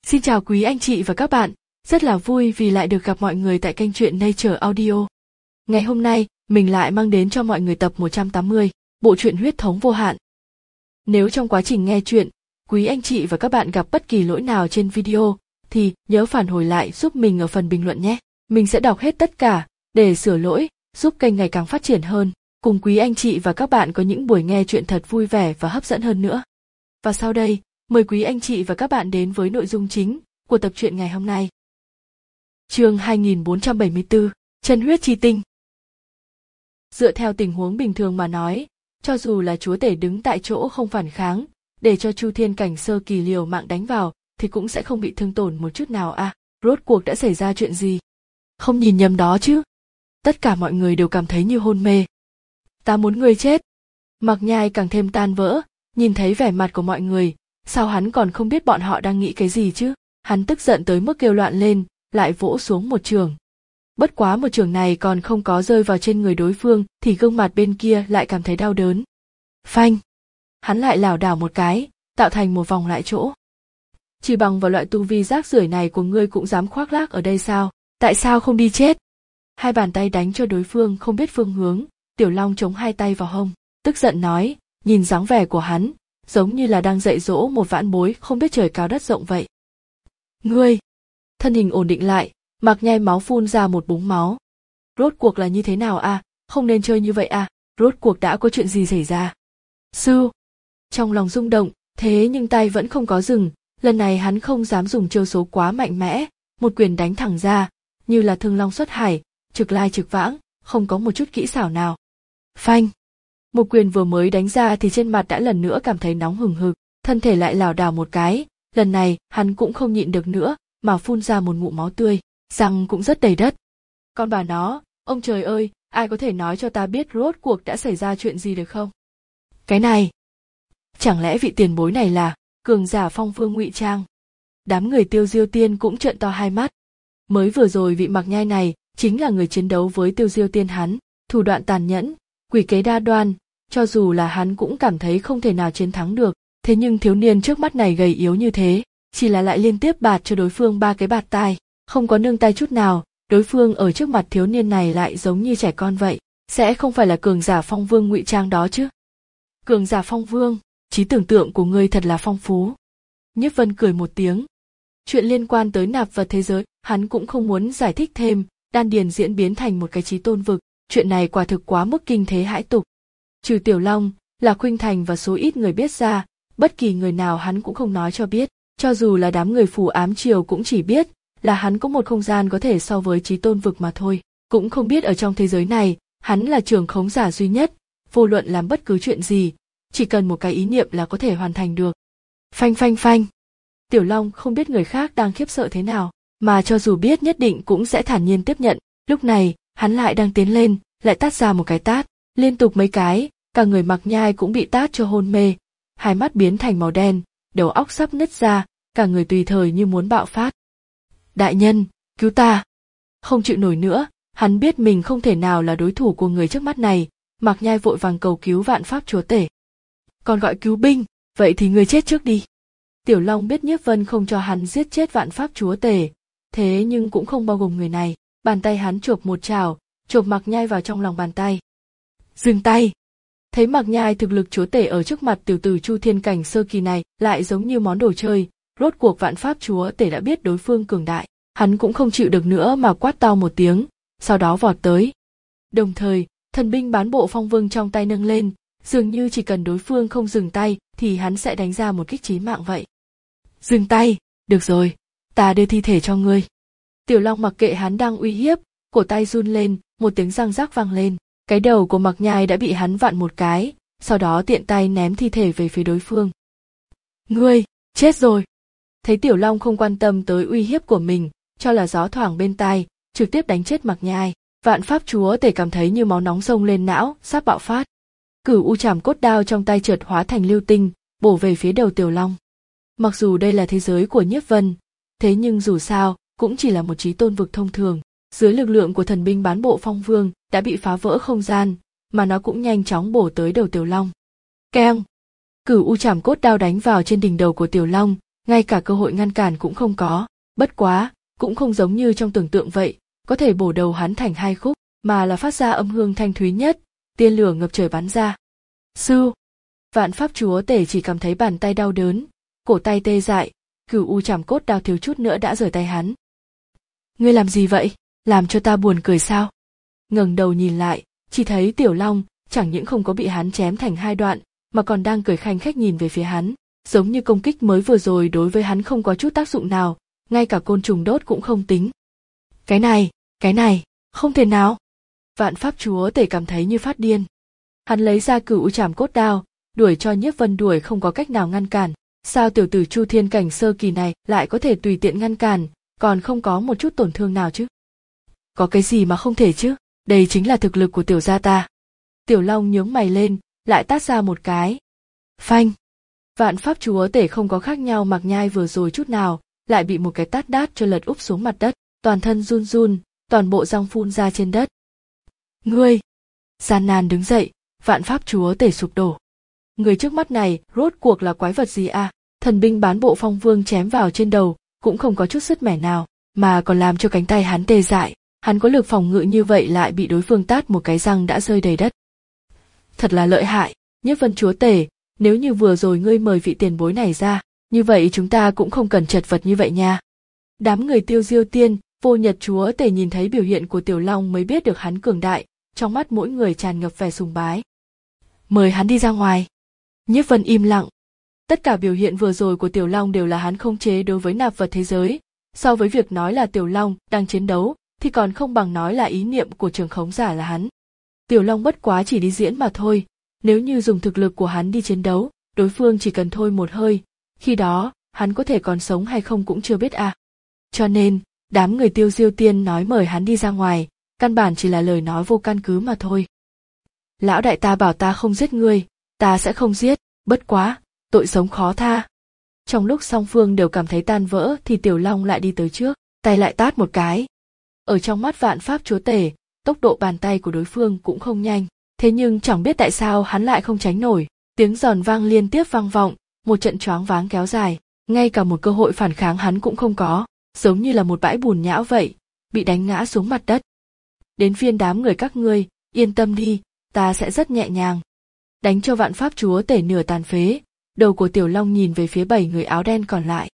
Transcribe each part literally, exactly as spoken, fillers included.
Xin chào quý anh chị và các bạn, rất là vui vì lại được gặp mọi người tại kênh truyện Nature Audio. Ngày hôm nay, mình lại mang đến cho mọi người tập một trăm tám mươi, bộ truyện Huyết thống vô hạn. Nếu trong quá trình nghe truyện, quý anh chị và các bạn gặp bất kỳ lỗi nào trên video, thì nhớ phản hồi lại giúp mình ở phần bình luận nhé. Mình sẽ đọc hết tất cả, để sửa lỗi, giúp kênh ngày càng phát triển hơn, cùng quý anh chị và các bạn có những buổi nghe truyện thật vui vẻ và hấp dẫn hơn nữa. Và sau đây, mời quý anh chị và các bạn đến với nội dung chính của tập truyện ngày hôm nay. Chương hai nghìn bốn trăm bảy mươi tư, Chân huyết chi tinh. Dựa theo tình huống bình thường mà nói, cho dù là chúa tể đứng tại chỗ không phản kháng, để cho Chu Thiên cảnh sơ kỳ liều mạng đánh vào, thì cũng sẽ không bị thương tổn một chút nào à, rốt cuộc đã xảy ra chuyện gì? Không nhìn nhầm đó chứ? Tất cả mọi người đều cảm thấy như hôn mê. Ta muốn ngươi chết. Mạc Nhai càng thêm tan vỡ, nhìn thấy vẻ mặt của mọi người, sao hắn còn không biết bọn họ đang nghĩ cái gì chứ? Hắn tức giận tới mức kêu loạn lên, lại vỗ xuống một trường. Bất quá một trường này còn không có rơi vào trên người đối phương thì gương mặt bên kia lại cảm thấy đau đớn. Phanh! Hắn lại lảo đảo một cái, tạo thành một vòng lại chỗ. Chỉ bằng vào loại tu vi rác rưởi này của ngươi cũng dám khoác lác ở đây sao? Tại sao không đi chết? Hai bàn tay đánh cho đối phương không biết phương hướng, Tiểu Long chống hai tay vào hông, tức giận nói, nhìn dáng vẻ của hắn, giống như là đang dạy dỗ một vãn bối không biết trời cao đất rộng vậy. Ngươi! Thân hình ổn định lại, Mạc Nhai máu phun ra một búng máu. Rốt cuộc là như thế nào à? Không nên chơi như vậy à? Rốt cuộc đã có chuyện gì xảy ra? Sư! Trong lòng rung động, thế nhưng tay vẫn không có dừng, lần này hắn không dám dùng chiêu số quá mạnh mẽ, một quyền đánh thẳng ra, như là thương long xuất hải, trực lai trực vãng, không có một chút kỹ xảo nào. Phanh! Một quyền vừa mới đánh ra thì trên mặt đã lần nữa cảm thấy nóng hừng hực, thân thể lại lảo đảo một cái, lần này hắn cũng không nhịn được nữa, mà phun ra một ngụm máu tươi, răng cũng rất đầy đất. Con bà nó, ông trời ơi, ai có thể nói cho ta biết rốt cuộc đã xảy ra chuyện gì được không? Cái này, chẳng lẽ vị tiền bối này là cường giả Phong Vương ngụy trang? Đám người Tiêu Diêu Tiên cũng trợn to hai mắt. Mới vừa rồi vị Mạc Nhai này chính là người chiến đấu với Tiêu Diêu Tiên hắn, thủ đoạn tàn nhẫn, quỷ kế đa đoan, cho dù là hắn cũng cảm thấy không thể nào chiến thắng được, thế nhưng thiếu niên trước mắt này gầy yếu như thế, chỉ là lại liên tiếp bạt cho đối phương ba cái bạt tai, không có nương tay chút nào, đối phương ở trước mặt thiếu niên này lại giống như trẻ con vậy, sẽ không phải là cường giả Phong Vương ngụy trang đó chứ? Cường giả Phong Vương, trí tưởng tượng của ngươi thật là phong phú. Nhiếp Vân cười một tiếng. Chuyện liên quan tới nạp vật thế giới, hắn cũng không muốn giải thích thêm, đan điền diễn biến thành một cái chí tôn vực, chuyện này quả thực quá mức kinh thế hãi tục. Trừ Tiểu Long, là Khuynh Thành và số ít người biết ra, bất kỳ người nào hắn cũng không nói cho biết, cho dù là đám người Phù Ám Triều cũng chỉ biết là hắn có một không gian có thể so với chí tôn vực mà thôi, cũng không biết ở trong thế giới này, hắn là trưởng khống giả duy nhất, vô luận làm bất cứ chuyện gì, chỉ cần một cái ý niệm là có thể hoàn thành được. Phanh phanh phanh. Tiểu Long không biết người khác đang khiếp sợ thế nào, mà cho dù biết nhất định cũng sẽ thản nhiên tiếp nhận, lúc này, hắn lại đang tiến lên, lại tát ra một cái tát, liên tục mấy cái, cả người Mạc Nhai cũng bị tát cho hôn mê, hai mắt biến thành màu đen, đầu óc sắp nứt ra, cả người tùy thời như muốn bạo phát. Đại nhân, cứu ta! Không chịu nổi nữa, hắn biết mình không thể nào là đối thủ của người trước mắt này, Mạc Nhai vội vàng cầu cứu Vạn Pháp chúa tể. Còn gọi cứu binh, vậy thì ngươi chết trước đi. Tiểu Long biết Nhiếp Vân không cho hắn giết chết Vạn Pháp chúa tể, thế nhưng cũng không bao gồm người này, bàn tay hắn chộp một chảo, chộp Mạc Nhai vào trong lòng bàn tay. Dừng tay! Thấy Mạc Nhai thực lực chúa tể ở trước mặt tiểu tử Chu Thiên cảnh sơ kỳ này lại giống như món đồ chơi, rốt cuộc Vạn Pháp chúa tể đã biết đối phương cường đại, hắn cũng không chịu được nữa mà quát to một tiếng, sau đó vọt tới. Đồng thời, thần binh bán bộ Phong Vương trong tay nâng lên, dường như chỉ cần đối phương không dừng tay thì hắn sẽ đánh ra một kích chí mạng vậy. Dừng tay, được rồi, ta đưa thi thể cho ngươi. Tiểu Long mặc kệ hắn đang uy hiếp, cổ tay run lên, một tiếng răng rắc vang lên, cái đầu của Mạc Nhai đã bị hắn vặn một cái, sau đó tiện tay ném thi thể về phía đối phương. Ngươi, chết rồi! Thấy Tiểu Long không quan tâm tới uy hiếp của mình, cho là gió thoảng bên tai, trực tiếp đánh chết Mạc Nhai, Vạn Pháp chúa tể cảm thấy như máu nóng xông lên não, sắp bạo phát. Cửu U Trảm Cốt Đao trong tay chợt hóa thành lưu tinh, bổ về phía đầu Tiểu Long. Mặc dù đây là thế giới của Nhiếp Vân, thế nhưng dù sao, cũng chỉ là một chí tôn vực thông thường, dưới lực lượng của thần binh bán bộ Phong Vương đã bị phá vỡ không gian, mà nó cũng nhanh chóng bổ tới đầu Tiểu Long. Keng! Cửu U Trảm Cốt Đao đánh vào trên đỉnh đầu của Tiểu Long, ngay cả cơ hội ngăn cản cũng không có, bất quá, cũng không giống như trong tưởng tượng vậy, có thể bổ đầu hắn thành hai khúc, mà là phát ra âm hương thanh thúy nhất, tiên lửa ngập trời bắn ra. Sư! Vạn Pháp Chúa Tể chỉ cảm thấy bàn tay đau đớn, cổ tay tê dại, Cửu U Trảm Cốt Đao thiếu chút nữa đã rời tay hắn. Ngươi làm gì vậy? Làm cho ta buồn cười sao? Ngẩng đầu nhìn lại, chỉ thấy Tiểu Long chẳng những không có bị hắn chém thành hai đoạn, mà còn đang cười khanh khách nhìn về phía hắn, giống như công kích mới vừa rồi đối với hắn không có chút tác dụng nào, ngay cả côn trùng đốt cũng không tính. Cái này, cái này, không thể nào! Vạn Pháp Chúa Tể cảm thấy như phát điên. Hắn lấy ra Cửu U Trảm Cốt Đao, đuổi cho Nhiếp Vân đuổi không có cách nào ngăn cản. Sao tiểu tử Chu Thiên cảnh sơ kỳ này lại có thể tùy tiện ngăn cản, còn không có một chút tổn thương nào chứ? Có cái gì mà không thể chứ? Đây chính là thực lực của tiểu gia ta. Tiểu Long nhướng mày lên, lại tát ra một cái. Phanh! Vạn Pháp Chúa Tể không có khác nhau Mạc Nhai vừa rồi chút nào, lại bị một cái tát đát cho lật úp xuống mặt đất, toàn thân run run, toàn bộ răng phun ra trên đất. Ngươi! Gian nan đứng dậy, Vạn Pháp Chúa Tể sụp đổ. Người trước mắt này rốt cuộc là quái vật gì à? Thần binh bán bộ Phong Vương chém vào trên đầu, cũng không có chút sứt mẻ nào, mà còn làm cho cánh tay hắn tê dại. Hắn có lực phòng ngự như vậy lại bị đối phương tát một cái răng đã rơi đầy đất. Thật là lợi hại, Nhiếp Vân Chúa Tể, nếu như vừa rồi ngươi mời vị tiền bối này ra, như vậy chúng ta cũng không cần chật vật như vậy nha. Đám người Tiêu Diêu Tiên, Vô Nhật Chúa Tể nhìn thấy biểu hiện của Tiểu Long mới biết được hắn cường đại, trong mắt mỗi người tràn ngập vẻ sùng bái. Mời hắn đi ra ngoài. Nhiếp Vân im lặng. Tất cả biểu hiện vừa rồi của Tiểu Long đều là hắn khống chế đối với nạp vật thế giới, so với việc nói là Tiểu Long đang chiến đấu, thì còn không bằng nói là ý niệm của trưởng khống giả là hắn. Tiểu Long bất quá chỉ đi diễn mà thôi, nếu như dùng thực lực của hắn đi chiến đấu, đối phương chỉ cần thôi một hơi, khi đó, hắn có thể còn sống hay không cũng chưa biết à. Cho nên, đám người Tiêu Diêu Tiên nói mời hắn đi ra ngoài, căn bản chỉ là lời nói vô căn cứ mà thôi. Lão đại ta bảo ta không giết ngươi, ta sẽ không giết, bất quá, tội sống khó tha. Trong lúc song phương đều cảm thấy tan vỡ thì Tiểu Long lại đi tới trước, tay lại tát một cái. Ở trong mắt Vạn Pháp Chúa Tể, tốc độ bàn tay của đối phương cũng không nhanh, thế nhưng chẳng biết tại sao hắn lại không tránh nổi, tiếng giòn vang liên tiếp vang vọng, một trận choáng váng kéo dài, ngay cả một cơ hội phản kháng hắn cũng không có, giống như là một bãi bùn nhão vậy, bị đánh ngã xuống mặt đất. Đến phiên đám người các ngươi, yên tâm đi, ta sẽ rất nhẹ nhàng. Đánh cho Vạn Pháp Chúa Tể nửa tàn phế, đầu của Tiểu Long nhìn về phía bảy người áo đen còn lại.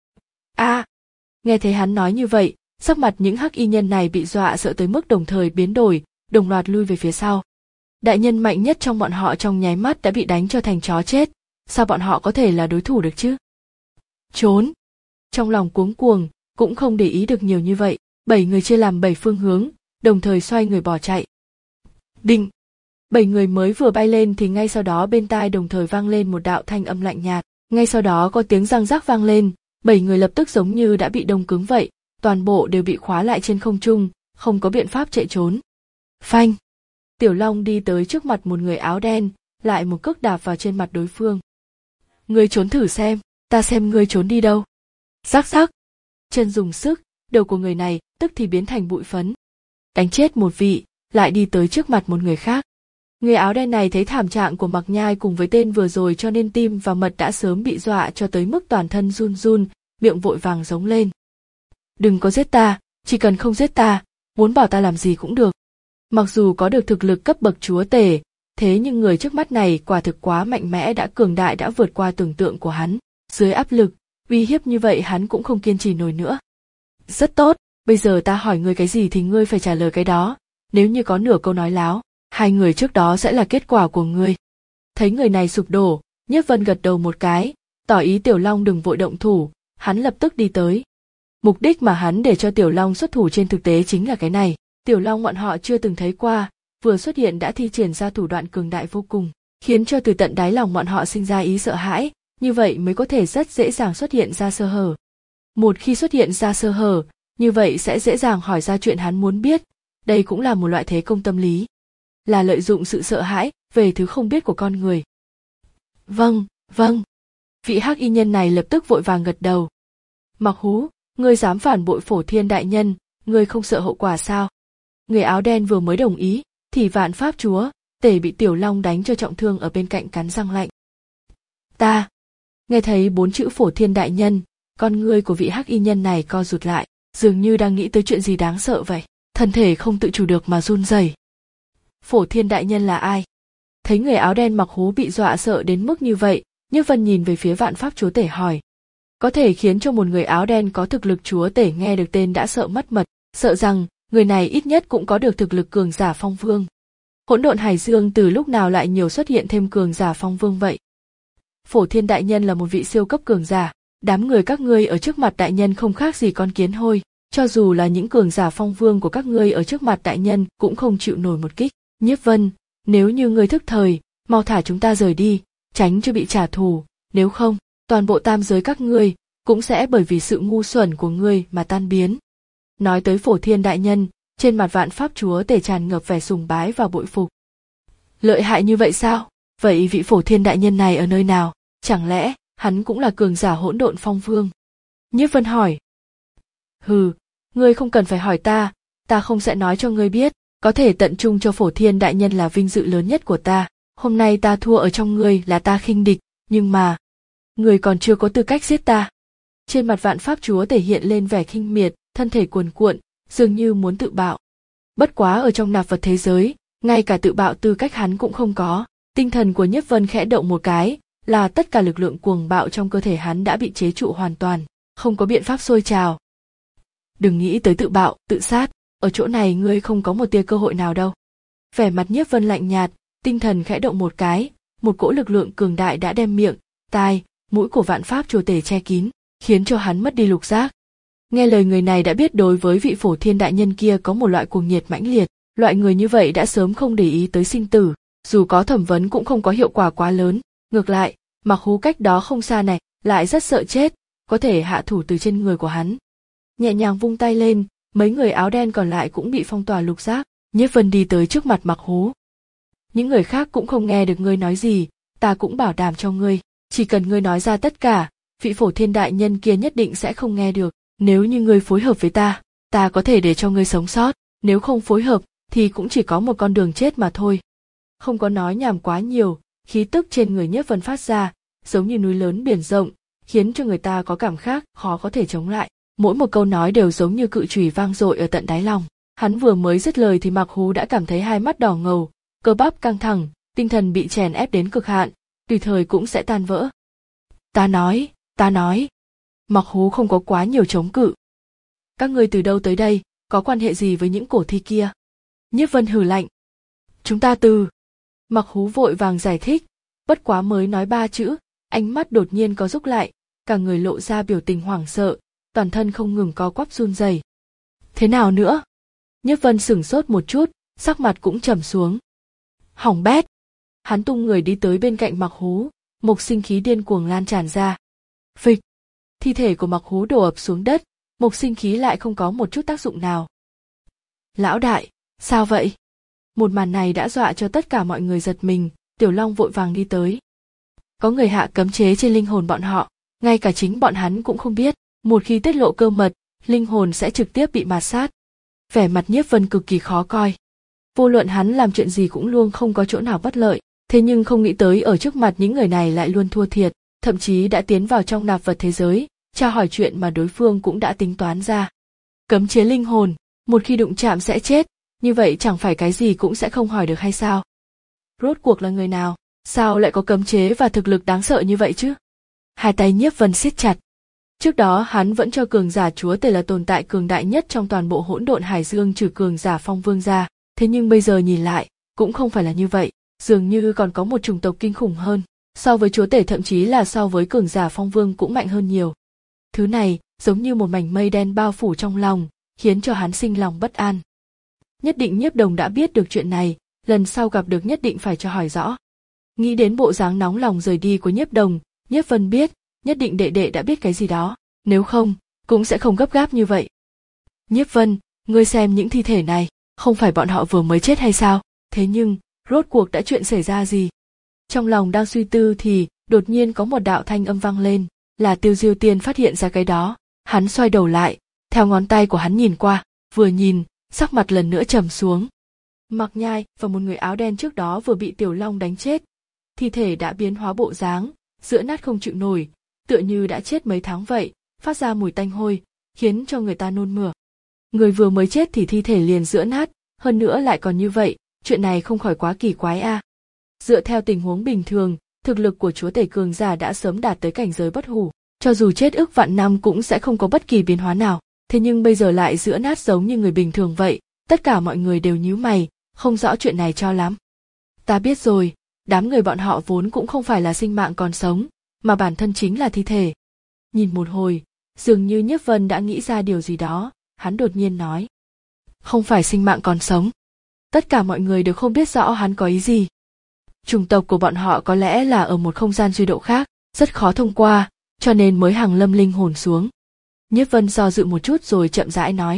A! À, nghe thấy hắn nói như vậy, sắc mặt những hắc y nhân này bị dọa sợ tới mức đồng thời biến đổi, đồng loạt lui về phía sau. Đại nhân mạnh nhất trong bọn họ trong nháy mắt đã bị đánh cho thành chó chết, sao bọn họ có thể là đối thủ được chứ? Trốn! Trong lòng cuống cuồng, cũng không để ý được nhiều như vậy, bảy người chia làm bảy phương hướng, đồng thời xoay người bỏ chạy. Đinh! Bảy người mới vừa bay lên thì ngay sau đó bên tai đồng thời vang lên một đạo thanh âm lạnh nhạt, ngay sau đó có tiếng răng rắc vang lên, bảy người lập tức giống như đã bị đông cứng vậy, toàn bộ đều bị khóa lại trên không trung, không có biện pháp chạy trốn. Phanh! Tiểu Long đi tới trước mặt một người áo đen, lại một cước đạp vào trên mặt đối phương. Ngươi trốn thử xem, ta xem ngươi trốn đi đâu. Rắc rắc! Chân dùng sức, đầu của người này tức thì biến thành bụi phấn. Đánh chết một vị, lại đi tới trước mặt một người khác. Người áo đen này thấy thảm trạng của Mạc Nhai cùng với tên vừa rồi cho nên tim và mật đã sớm bị dọa cho tới mức toàn thân run run, miệng vội vàng giống lên. Đừng có giết ta, chỉ cần không giết ta, muốn bảo ta làm gì cũng được. Mặc dù có được thực lực cấp bậc chúa tể, thế nhưng người trước mắt này quả thực quá mạnh mẽ đã cường đại đã vượt qua tưởng tượng của hắn. Dưới áp lực, uy hiếp như vậy hắn cũng không kiên trì nổi nữa. Rất tốt, bây giờ ta hỏi ngươi cái gì thì ngươi phải trả lời cái đó, nếu như có nửa câu nói láo, hai người trước đó sẽ là kết quả của ngươi. Thấy người này sụp đổ, Nhiếp Vân gật đầu một cái, tỏ ý Tiểu Long đừng vội động thủ, hắn lập tức đi tới. Mục đích mà hắn để cho Tiểu Long xuất thủ trên thực tế chính là cái này. Tiểu Long bọn họ chưa từng thấy qua, vừa xuất hiện đã thi triển ra thủ đoạn cường đại vô cùng, khiến cho từ tận đáy lòng bọn họ sinh ra ý sợ hãi, như vậy mới có thể rất dễ dàng xuất hiện ra sơ hở. Một khi xuất hiện ra sơ hở, như vậy sẽ dễ dàng hỏi ra chuyện hắn muốn biết, đây cũng là một loại thế công tâm lý. Là lợi dụng sự sợ hãi về thứ không biết của con người. Vâng, vâng. Vị hắc y nhân này lập tức vội vàng gật đầu. Mặc Hú, ngươi dám phản bội Phổ Thiên đại nhân, ngươi không sợ hậu quả sao? Người áo đen vừa mới đồng ý, thì Vạn Pháp Chúa Tể bị Tiểu Long đánh cho trọng thương ở bên cạnh cắn răng lạnh. Ta, Nghe thấy bốn chữ Phổ Thiên đại nhân, con ngươi của vị hắc y nhân này co rụt lại, dường như đang nghĩ tới chuyện gì đáng sợ vậy, thân thể không tự chủ được mà run rẩy. Phổ Thiên đại nhân là ai? Thấy người áo đen mặc hú bị dọa sợ đến mức như vậy, Nhiếp Vân nhìn về phía Vạn Pháp chúa tể hỏi. Có thể khiến cho một người áo đen có thực lực chúa tể nghe được tên đã sợ mất mật, sợ rằng người này ít nhất cũng có được thực lực cường giả phong vương. Hỗn độn hải dương từ lúc nào lại nhiều xuất hiện thêm cường giả phong vương vậy? Phổ Thiên đại nhân là một vị siêu cấp cường giả, đám người các ngươi ở trước mặt đại nhân không khác gì con kiến hôi, cho dù là những cường giả phong vương của các ngươi ở trước mặt đại nhân cũng không chịu nổi một kích. Nhiếp Vân, nếu như ngươi thức thời, mau thả chúng ta rời đi, tránh cho bị trả thù, nếu không, toàn bộ tam giới các ngươi cũng sẽ bởi vì sự ngu xuẩn của ngươi mà tan biến. Nói tới Phổ Thiên đại nhân, trên mặt Vạn Pháp chúa tể tràn ngập vẻ sùng bái và bội phục. Lợi hại như vậy sao? Vậy vị Phổ Thiên đại nhân này ở nơi nào? Chẳng lẽ hắn cũng là cường giả hỗn độn phong vương? Nhiếp Vân hỏi. Hừ, ngươi không cần phải hỏi ta, ta không sẽ nói cho ngươi biết, có thể tận trung cho Phổ Thiên đại nhân là vinh dự lớn nhất của ta. Hôm nay ta thua ở trong ngươi là ta khinh địch, nhưng mà ngươi còn chưa có tư cách giết ta. Trên mặt Vạn Pháp chúa thể hiện lên vẻ khinh miệt, thân thể cuồn cuộn, dường như muốn tự bạo. Bất quá ở trong nạp vật thế giới, ngay cả tự bạo tư cách hắn cũng không có. Tinh thần của Nhiếp Vân khẽ động một cái, là tất cả lực lượng cuồng bạo trong cơ thể hắn đã bị chế trụ hoàn toàn, không có biện pháp sôi trào. Đừng nghĩ tới tự bạo, tự sát, ở chỗ này ngươi không có một tia cơ hội nào đâu. Vẻ mặt Nhiếp Vân lạnh nhạt, tinh thần khẽ động một cái, một cỗ lực lượng cường đại đã đem miệng, tai, mũi của Vạn Pháp chúa tể che kín, khiến cho hắn mất đi lục giác. Nghe lời người này đã biết đối với vị Phổ Thiên đại nhân kia có một loại cuồng nhiệt mãnh liệt, loại người như vậy đã sớm không để ý tới sinh tử, dù có thẩm vấn cũng không có hiệu quả quá lớn. Ngược lại, mặc hú cách đó không xa này, lại rất sợ chết, có thể hạ thủ từ trên người của hắn. Nhẹ nhàng vung tay lên, mấy người áo đen còn lại cũng bị phong tỏa lục giác. Nhiếp Vân đi tới trước mặt mặc hú. Những người khác cũng không nghe được ngươi nói gì, ta cũng bảo đảm cho ngươi, chỉ cần ngươi nói ra tất cả, vị Phổ Thiên đại nhân kia nhất định sẽ không nghe được. Nếu như ngươi phối hợp với ta, ta có thể để cho ngươi sống sót, nếu không phối hợp, thì cũng chỉ có một con đường chết mà thôi. Không có nói nhảm quá nhiều, khí tức trên người Nhiếp Vân phát ra, giống như núi lớn biển rộng, khiến cho người ta có cảm giác khó có thể chống lại. Mỗi một câu nói đều giống như cự chùy vang dội ở tận đáy lòng. Hắn vừa mới dứt lời thì Mặc Hú đã cảm thấy hai mắt đỏ ngầu, cơ bắp căng thẳng, tinh thần bị chèn ép đến cực hạn, tùy thời cũng sẽ tan vỡ. Ta nói, ta nói. Mặc Hú không có quá nhiều chống cự. Các ngươi từ đâu tới đây, có quan hệ gì với những cổ thi kia? Nhiếp Vân hừ lạnh. Chúng ta từ. Mặc Hú vội vàng giải thích, bất quá mới nói ba chữ, ánh mắt đột nhiên có rút lại, cả người lộ ra biểu tình hoảng sợ, toàn thân không ngừng co quắp run rẩy. Thế nào nữa? Nhiếp Vân sửng sốt một chút, sắc mặt cũng trầm xuống. Hỏng bét. Hắn tung người đi tới bên cạnh Mặc Hú, một sinh khí điên cuồng lan tràn ra. Phịch. Thi thể của Mặc Hú đổ ập xuống đất, một sinh khí lại không có một chút tác dụng nào. Lão đại, sao vậy? Một màn này đã dọa cho tất cả mọi người giật mình, Tiểu Long vội vàng đi tới. Có người hạ cấm chế trên linh hồn bọn họ, ngay cả chính bọn hắn cũng không biết, một khi tiết lộ cơ mật, linh hồn sẽ trực tiếp bị mạt sát. Vẻ mặt Nhiếp Vân cực kỳ khó coi. Vô luận hắn làm chuyện gì cũng luôn không có chỗ nào bất lợi, thế nhưng không nghĩ tới ở trước mặt những người này lại luôn thua thiệt, thậm chí đã tiến vào trong nạp vật thế giới, tra hỏi chuyện mà đối phương cũng đã tính toán ra. Cấm chế linh hồn, một khi đụng chạm sẽ chết, như vậy chẳng phải cái gì cũng sẽ không hỏi được hay sao? Rốt cuộc là người nào, sao lại có cấm chế và thực lực đáng sợ như vậy chứ? Hai tay Nhiếp Vân siết chặt. Trước đó hắn vẫn cho cường giả chúa tể là tồn tại cường đại nhất trong toàn bộ hỗn độn hải dương trừ cường giả phong vương ra, thế nhưng bây giờ nhìn lại, cũng không phải là như vậy, dường như còn có một chủng tộc kinh khủng hơn, so với chúa tể thậm chí là so với cường giả phong vương cũng mạnh hơn nhiều. Thứ này, giống như một mảnh mây đen bao phủ trong lòng, khiến cho hắn sinh lòng bất an. Nhất định Nhiếp Đồng đã biết được chuyện này, lần sau gặp được nhất định phải cho hỏi rõ. Nghĩ đến bộ dáng nóng lòng rời đi của Nhiếp Đồng, Nhiếp Vân biết, nhất định đệ đệ đã biết cái gì đó, nếu không, cũng sẽ không gấp gáp như vậy. Nhiếp Vân, ngươi xem những thi thể này, không phải bọn họ vừa mới chết hay sao? Thế nhưng, rốt cuộc đã chuyện xảy ra gì? Trong lòng đang suy tư thì, đột nhiên có một đạo thanh âm vang lên, là Tiêu Diêu Tiên phát hiện ra cái đó. Hắn xoay đầu lại, theo ngón tay của hắn nhìn qua, vừa nhìn, sắc mặt lần nữa trầm xuống. Mặc Nhai và một người áo đen trước đó vừa bị Tiểu Long đánh chết, thi thể đã biến hóa bộ dáng, giữa nát không chịu nổi, tựa như đã chết mấy tháng vậy, phát ra mùi tanh hôi, khiến cho người ta nôn mửa. Người vừa mới chết thì thi thể liền giã nát, hơn nữa lại còn như vậy, chuyện này không khỏi quá kỳ quái a. À. Dựa theo tình huống bình thường, thực lực của chúa tể cường giả đã sớm đạt tới cảnh giới bất hủ, cho dù chết ức vạn năm cũng sẽ không có bất kỳ biến hóa nào, thế nhưng bây giờ lại giã nát giống như người bình thường vậy, tất cả mọi người đều nhíu mày, không rõ chuyện này cho lắm. Ta biết rồi, đám người bọn họ vốn cũng không phải là sinh mạng còn sống, mà bản thân chính là thi thể. Nhìn một hồi, dường như Nhiếp Vân đã nghĩ ra điều gì đó, hắn đột nhiên nói. Không phải sinh mạng còn sống. Tất cả mọi người đều không biết rõ hắn có ý gì. Chủng tộc của bọn họ có lẽ là ở một không gian duy độ khác, rất khó thông qua, cho nên mới hàng lâm linh hồn xuống. Nhiếp Vân do dự một chút rồi chậm rãi nói.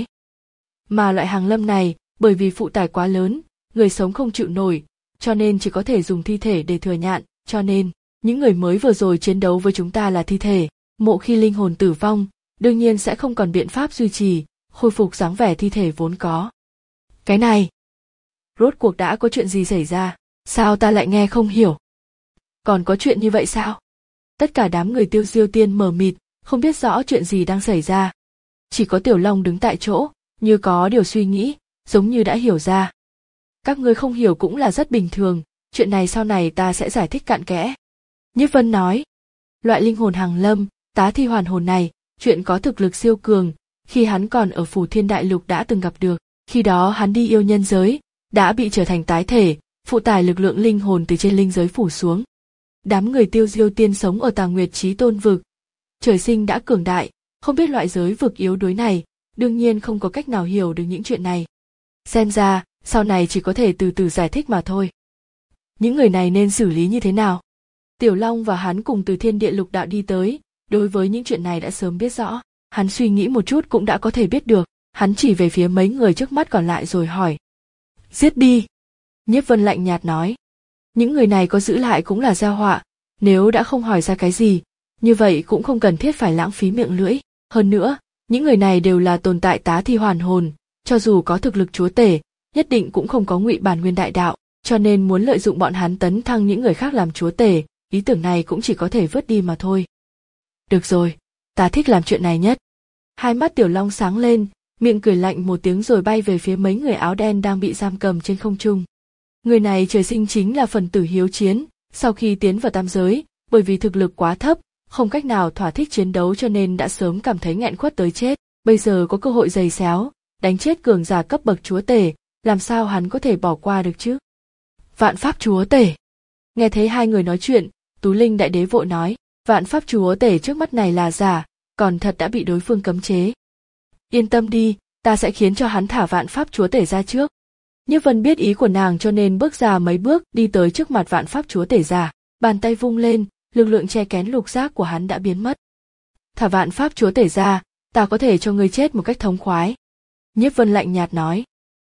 Mà loại hàng lâm này, bởi vì phụ tải quá lớn, người sống không chịu nổi, cho nên chỉ có thể dùng thi thể để thừa nhận, cho nên, những người mới vừa rồi chiến đấu với chúng ta là thi thể, mộ khi linh hồn tử vong, đương nhiên sẽ không còn biện pháp duy trì, khôi phục dáng vẻ thi thể vốn có. Cái này, rốt cuộc đã có chuyện gì xảy ra, sao ta lại nghe không hiểu? Còn có chuyện như vậy sao? Tất cả đám người Tiêu Diêu Tiên mờ mịt, không biết rõ chuyện gì đang xảy ra. Chỉ có Tiểu Long đứng tại chỗ, như có điều suy nghĩ, giống như đã hiểu ra. Các ngươi không hiểu cũng là rất bình thường, chuyện này sau này ta sẽ giải thích cặn kẽ. Nhiếp Vân nói, loại linh hồn hàng lâm, tá thi hoàn hồn này, chuyện có thực lực siêu cường, khi hắn còn ở Phù Thiên Đại Lục đã từng gặp được, khi đó hắn đi yêu nhân giới, đã bị trở thành tái thể, phụ tải lực lượng linh hồn từ trên linh giới phủ xuống. Đám người Tiêu Diêu Tiên sống ở Tà Nguyệt Chí Tôn vực, trời sinh đã cường đại, không biết loại giới vực yếu đuối này, đương nhiên không có cách nào hiểu được những chuyện này. Xem ra, sau này chỉ có thể từ từ giải thích mà thôi. Những người này nên xử lý như thế nào? Tiểu Long và hắn cùng từ Thiên Địa Lục Đạo đi tới, đối với những chuyện này đã sớm biết rõ, hắn suy nghĩ một chút cũng đã có thể biết được, hắn chỉ về phía mấy người trước mắt còn lại rồi hỏi. Giết đi! Nhiếp Vân lạnh nhạt nói. Những người này có giữ lại cũng là gieo họa, nếu đã không hỏi ra cái gì, như vậy cũng không cần thiết phải lãng phí miệng lưỡi. Hơn nữa, những người này đều là tồn tại tá thi hoàn hồn, cho dù có thực lực chúa tể, nhất định cũng không có ngụy bản nguyên đại đạo, cho nên muốn lợi dụng bọn hắn tấn thăng những người khác làm chúa tể, ý tưởng này cũng chỉ có thể vứt đi mà thôi. Được rồi, ta thích làm chuyện này nhất. Hai mắt Tiểu Long sáng lên, miệng cười lạnh một tiếng rồi bay về phía mấy người áo đen đang bị giam cầm trên không trung. Người này trời sinh chính là phần tử hiếu chiến, sau khi tiến vào tam giới, bởi vì thực lực quá thấp, không cách nào thỏa thích chiến đấu cho nên đã sớm cảm thấy nghẹn khuất tới chết, bây giờ có cơ hội giày xéo, đánh chết cường giả cấp bậc chúa tể, làm sao hắn có thể bỏ qua được chứ? Vạn pháp chúa tể. Nghe thấy hai người nói chuyện, Tú Linh đại đế vội nói, vạn pháp chúa tể trước mắt này là giả, còn thật đã bị đối phương cấm chế. Yên tâm đi, ta sẽ khiến cho hắn thả vạn pháp chúa tể ra trước. Nhiếp Vân biết ý của nàng cho nên bước ra mấy bước đi tới trước mặt vạn pháp chúa tể giả, bàn tay vung lên, lực lượng che kén lục giác của hắn đã biến mất. Thả vạn pháp chúa tể ra, ta có thể cho ngươi chết một cách thống khoái. Nhiếp Vân lạnh nhạt nói.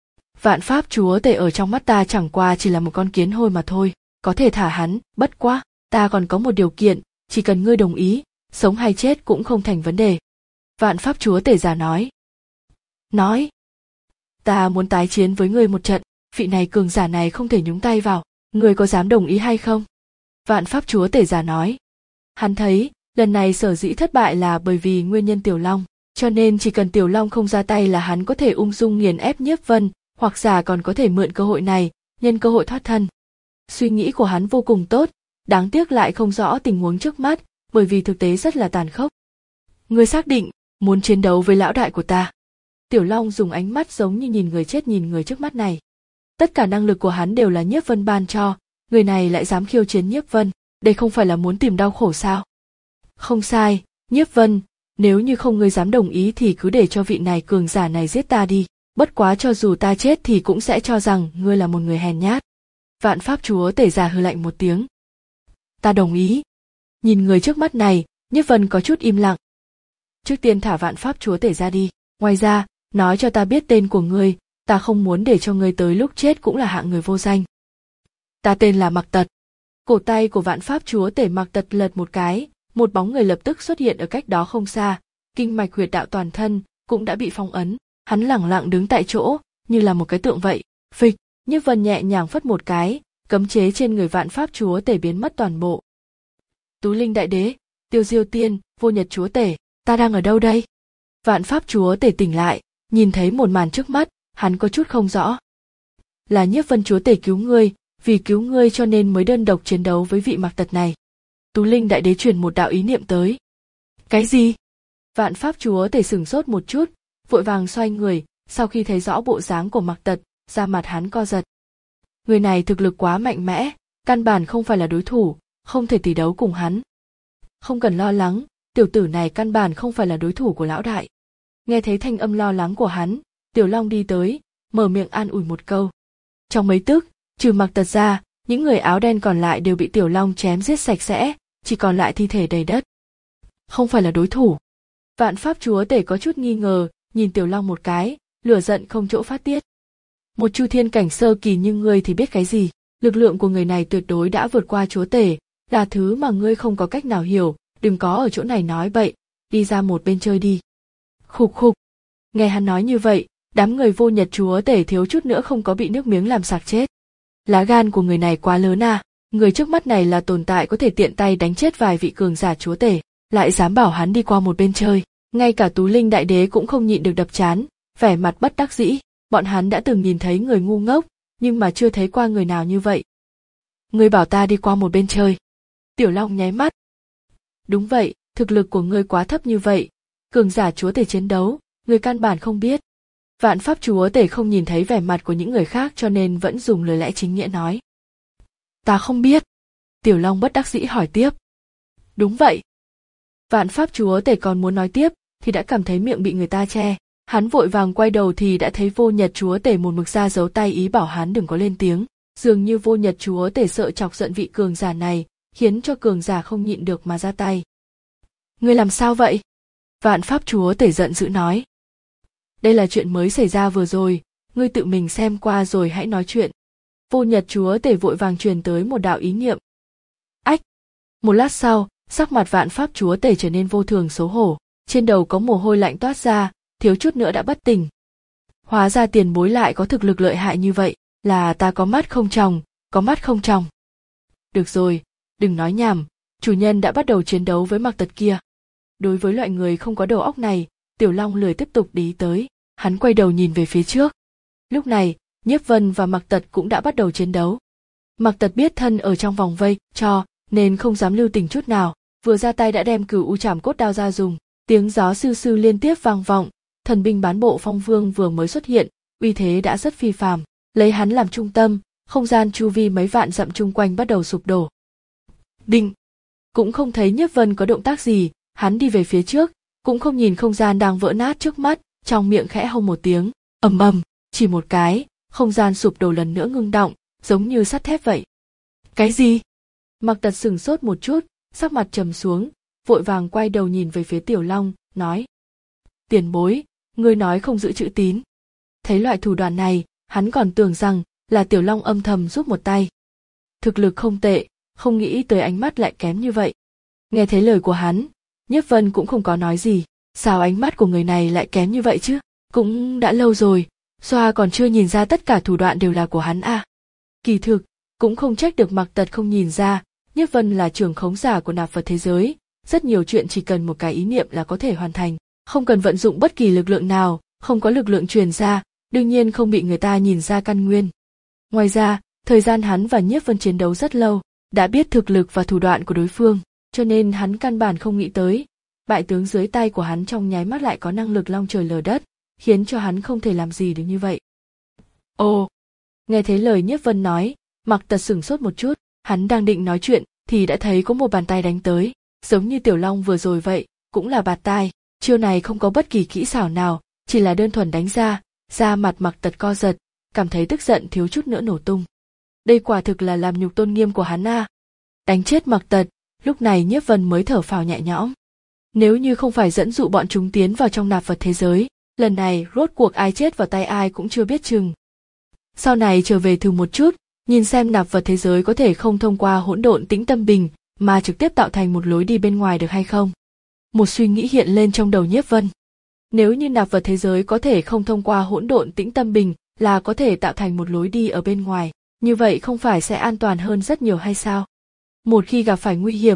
Vạn pháp chúa tể ở trong mắt ta chẳng qua chỉ là một con kiến hôi mà thôi, có thể thả hắn, bất quá, ta còn có một điều kiện, chỉ cần ngươi đồng ý, sống hay chết cũng không thành vấn đề. Vạn pháp chúa tể giả nói. Nói. Ta muốn tái chiến với ngươi một trận, vị này cường giả này không thể nhúng tay vào, ngươi có dám đồng ý hay không? Vạn pháp chúa tể giả nói. Hắn thấy, lần này sở dĩ thất bại là bởi vì nguyên nhân Tiểu Long, cho nên chỉ cần Tiểu Long không ra tay là hắn có thể ung dung nghiền ép Nhiếp Vân, hoặc giả còn có thể mượn cơ hội này, nhân cơ hội thoát thân. Suy nghĩ của hắn vô cùng tốt, đáng tiếc lại không rõ tình huống trước mắt, bởi vì thực tế rất là tàn khốc. Ngươi xác định, muốn chiến đấu với lão đại của ta. Tiểu Long dùng ánh mắt giống như nhìn người chết nhìn người trước mắt này. Tất cả năng lực của hắn đều là Nhiếp Vân ban cho, người này lại dám khiêu chiến Nhiếp Vân, đây không phải là muốn tìm đau khổ sao? Không sai, Nhiếp Vân, nếu như không ngươi dám đồng ý thì cứ để cho vị này cường giả này giết ta đi, bất quá cho dù ta chết thì cũng sẽ cho rằng ngươi là một người hèn nhát. Vạn pháp chúa tể giả hừ lạnh một tiếng. Ta đồng ý. Nhìn người trước mắt này, Nhiếp Vân có chút im lặng. Trước tiên thả vạn pháp chúa tể ra đi, ngoài ra, nói cho ta biết tên của ngươi, ta không muốn để cho ngươi tới lúc chết cũng là hạng người vô danh. Ta tên là Mặc Tật. Cổ tay của vạn pháp chúa tể Mặc Tật lật một cái, một bóng người lập tức xuất hiện ở cách đó không xa, kinh mạch huyệt đạo toàn thân cũng đã bị phong ấn, hắn lẳng lặng đứng tại chỗ, như là một cái tượng vậy. Phịch, Nhiếp Vân nhẹ nhàng phất một cái, cấm chế trên người vạn pháp chúa tể biến mất toàn bộ. Tú Linh đại đế, Tiêu Diêu Tiên, Vô Nhật Chúa Tể, ta đang ở đâu đây? Vạn Pháp Chúa Tể tỉnh lại, nhìn thấy một màn trước mắt, hắn có chút không rõ. Là Nhiếp Vân Chúa Tể cứu ngươi, vì cứu ngươi cho nên mới đơn độc chiến đấu với vị Mạc Tật này. Tú Linh Đại Đế truyền một đạo ý niệm tới. Cái gì? Vạn Pháp Chúa Tể sửng sốt một chút, vội vàng xoay người, sau khi thấy rõ bộ dáng của Mạc Tật, da mặt hắn co giật. Người này thực lực quá mạnh mẽ, căn bản không phải là đối thủ, không thể tỷ đấu cùng hắn. Không cần lo lắng, tiểu tử này căn bản không phải là đối thủ của lão đại. Nghe thấy thanh âm lo lắng của hắn, Tiểu Long đi tới, mở miệng an ủi một câu. Trong mấy tức, trừ Mạc Tật ra, những người áo đen còn lại đều bị Tiểu Long chém giết sạch sẽ, chỉ còn lại thi thể đầy đất. Không phải là đối thủ. Vạn Pháp Chúa Tể có chút nghi ngờ, nhìn Tiểu Long một cái, lửa giận không chỗ phát tiết. Một Chu Thiên cảnh sơ kỳ như ngươi thì biết cái gì, lực lượng của người này tuyệt đối đã vượt qua Chúa Tể, là thứ mà ngươi không có cách nào hiểu, đừng có ở chỗ này nói bậy, đi ra một bên chơi đi. Khục khục. Nghe hắn nói như vậy, đám người Vô Nhật Chúa Tể thiếu chút nữa không có bị nước miếng làm sặc chết. Lá gan của người này quá lớn à, người trước mắt này là tồn tại có thể tiện tay đánh chết vài vị cường giả Chúa Tể, lại dám bảo hắn đi qua một bên chơi. Ngay cả Tú Linh Đại Đế cũng không nhịn được đập chán, vẻ mặt bất đắc dĩ, bọn hắn đã từng nhìn thấy người ngu ngốc, nhưng mà chưa thấy qua người nào như vậy. Ngươi bảo ta đi qua một bên chơi. Tiểu Long nháy mắt. Đúng vậy, thực lực của ngươi quá thấp như vậy, cường giả Chúa Tể chiến đấu, ngươi căn bản không biết. Vạn Pháp Chúa Tể không nhìn thấy vẻ mặt của những người khác cho nên vẫn dùng lời lẽ chính nghĩa nói. Ta không biết. Tiểu Long bất đắc dĩ hỏi tiếp. Đúng vậy. Vạn Pháp Chúa Tể còn muốn nói tiếp, thì đã cảm thấy miệng bị người ta che. Hắn vội vàng quay đầu thì đã thấy Vô Nhật Chúa Tể một mực ra giấu tay ý bảo hắn đừng có lên tiếng. Dường như Vô Nhật Chúa Tể sợ chọc giận vị cường giả này, khiến cho cường giả không nhịn được mà ra tay. Ngươi làm sao vậy? Vạn Pháp Chúa Tể giận dữ nói. Đây là chuyện mới xảy ra vừa rồi, ngươi tự mình xem qua rồi hãy nói chuyện. Vô Nhật Chúa Tể vội vàng truyền tới một đạo ý niệm. Ách! Một lát sau, sắc mặt Vạn Pháp Chúa Tể trở nên vô thường xấu hổ, trên đầu có mồ hôi lạnh toát ra, thiếu chút nữa đã bất tỉnh. Hóa ra tiền bối lại có thực lực lợi hại như vậy, là ta có mắt không tròng, có mắt không tròng. Được rồi, đừng nói nhảm, chủ nhân đã bắt đầu chiến đấu với Mạc Tật kia. Đối với loại người không có đầu óc này, Tiểu Long lười tiếp tục để ý tới, hắn quay đầu nhìn về phía trước. Lúc này, Nhiếp Vân và Mạc Tật cũng đã bắt đầu chiến đấu. Mạc Tật biết thân ở trong vòng vây, cho, nên không dám lưu tình chút nào, vừa ra tay đã đem Cửu U Trảm Cốt Đao ra dùng, tiếng gió sư sư liên tiếp vang vọng, thần binh bán bộ Phong Vương vừa mới xuất hiện, uy thế đã rất phi phàm, lấy hắn làm trung tâm, không gian chu vi mấy vạn dặm chung quanh bắt đầu sụp đổ. Đinh! Cũng không thấy Nhiếp Vân có động tác gì, hắn đi về phía trước, cũng không nhìn không gian đang vỡ nát trước mắt, trong miệng khẽ hông một tiếng, ầm ầm, chỉ một cái, không gian sụp đổ lần nữa ngưng đọng, giống như sắt thép vậy. Cái gì? Mạc Tật sửng sốt một chút, sắc mặt trầm xuống, vội vàng quay đầu nhìn về phía Tiểu Long, nói. Tiền bối, ngươi nói không giữ chữ tín. Thấy loại thủ đoạn này, hắn còn tưởng rằng là Tiểu Long âm thầm giúp một tay. Thực lực không tệ, không nghĩ tới ánh mắt lại kém như vậy. Nghe thấy lời của hắn, Nhiếp Vân cũng không có nói gì, sao ánh mắt của người này lại kém như vậy chứ? Cũng đã lâu rồi, Xoa còn chưa nhìn ra tất cả thủ đoạn đều là của hắn à. Kỳ thực, cũng không trách được Mạc Tật không nhìn ra, Nhiếp Vân là trưởng khống giả của nạp Phật thế giới, rất nhiều chuyện chỉ cần một cái ý niệm là có thể hoàn thành, không cần vận dụng bất kỳ lực lượng nào, không có lực lượng truyền ra, đương nhiên không bị người ta nhìn ra căn nguyên. Ngoài ra, thời gian hắn và Nhiếp Vân chiến đấu rất lâu, đã biết thực lực và thủ đoạn của đối phương, cho nên hắn căn bản không nghĩ tới, bại tướng dưới tay của hắn trong nháy mắt lại có năng lực long trời lở đất, khiến cho hắn không thể làm gì được như vậy. Ồ! Nghe thấy lời Nhiếp Vân nói, Mạc Tật sửng sốt một chút, hắn đang định nói chuyện thì đã thấy có một bàn tay đánh tới, giống như Tiểu Long vừa rồi vậy, cũng là bạt tai, chiêu này không có bất kỳ kỹ xảo nào, chỉ là đơn thuần đánh ra, da mặt Mạc Tật co giật, cảm thấy tức giận thiếu chút nữa nổ tung. Đây quả thực là làm nhục tôn nghiêm của hắn à. Đánh chết Mạc Tật, lúc này Nhiếp Vân mới thở phào nhẹ nhõm. Nếu như không phải dẫn dụ bọn chúng tiến vào trong nạp Phật thế giới, lần này rốt cuộc ai chết vào tay ai cũng chưa biết chừng. Sau này trở về thử một chút, nhìn xem nạp Phật thế giới có thể không thông qua hỗn độn tĩnh tâm bình, mà trực tiếp tạo thành một lối đi bên ngoài được hay không? Một suy nghĩ hiện lên trong đầu Nhiếp Vân. Nếu như nạp Phật thế giới có thể không thông qua hỗn độn tĩnh tâm bình, là có thể tạo thành một lối đi ở bên ngoài, như vậy không phải sẽ an toàn hơn rất nhiều hay sao? Một khi gặp phải nguy hiểm,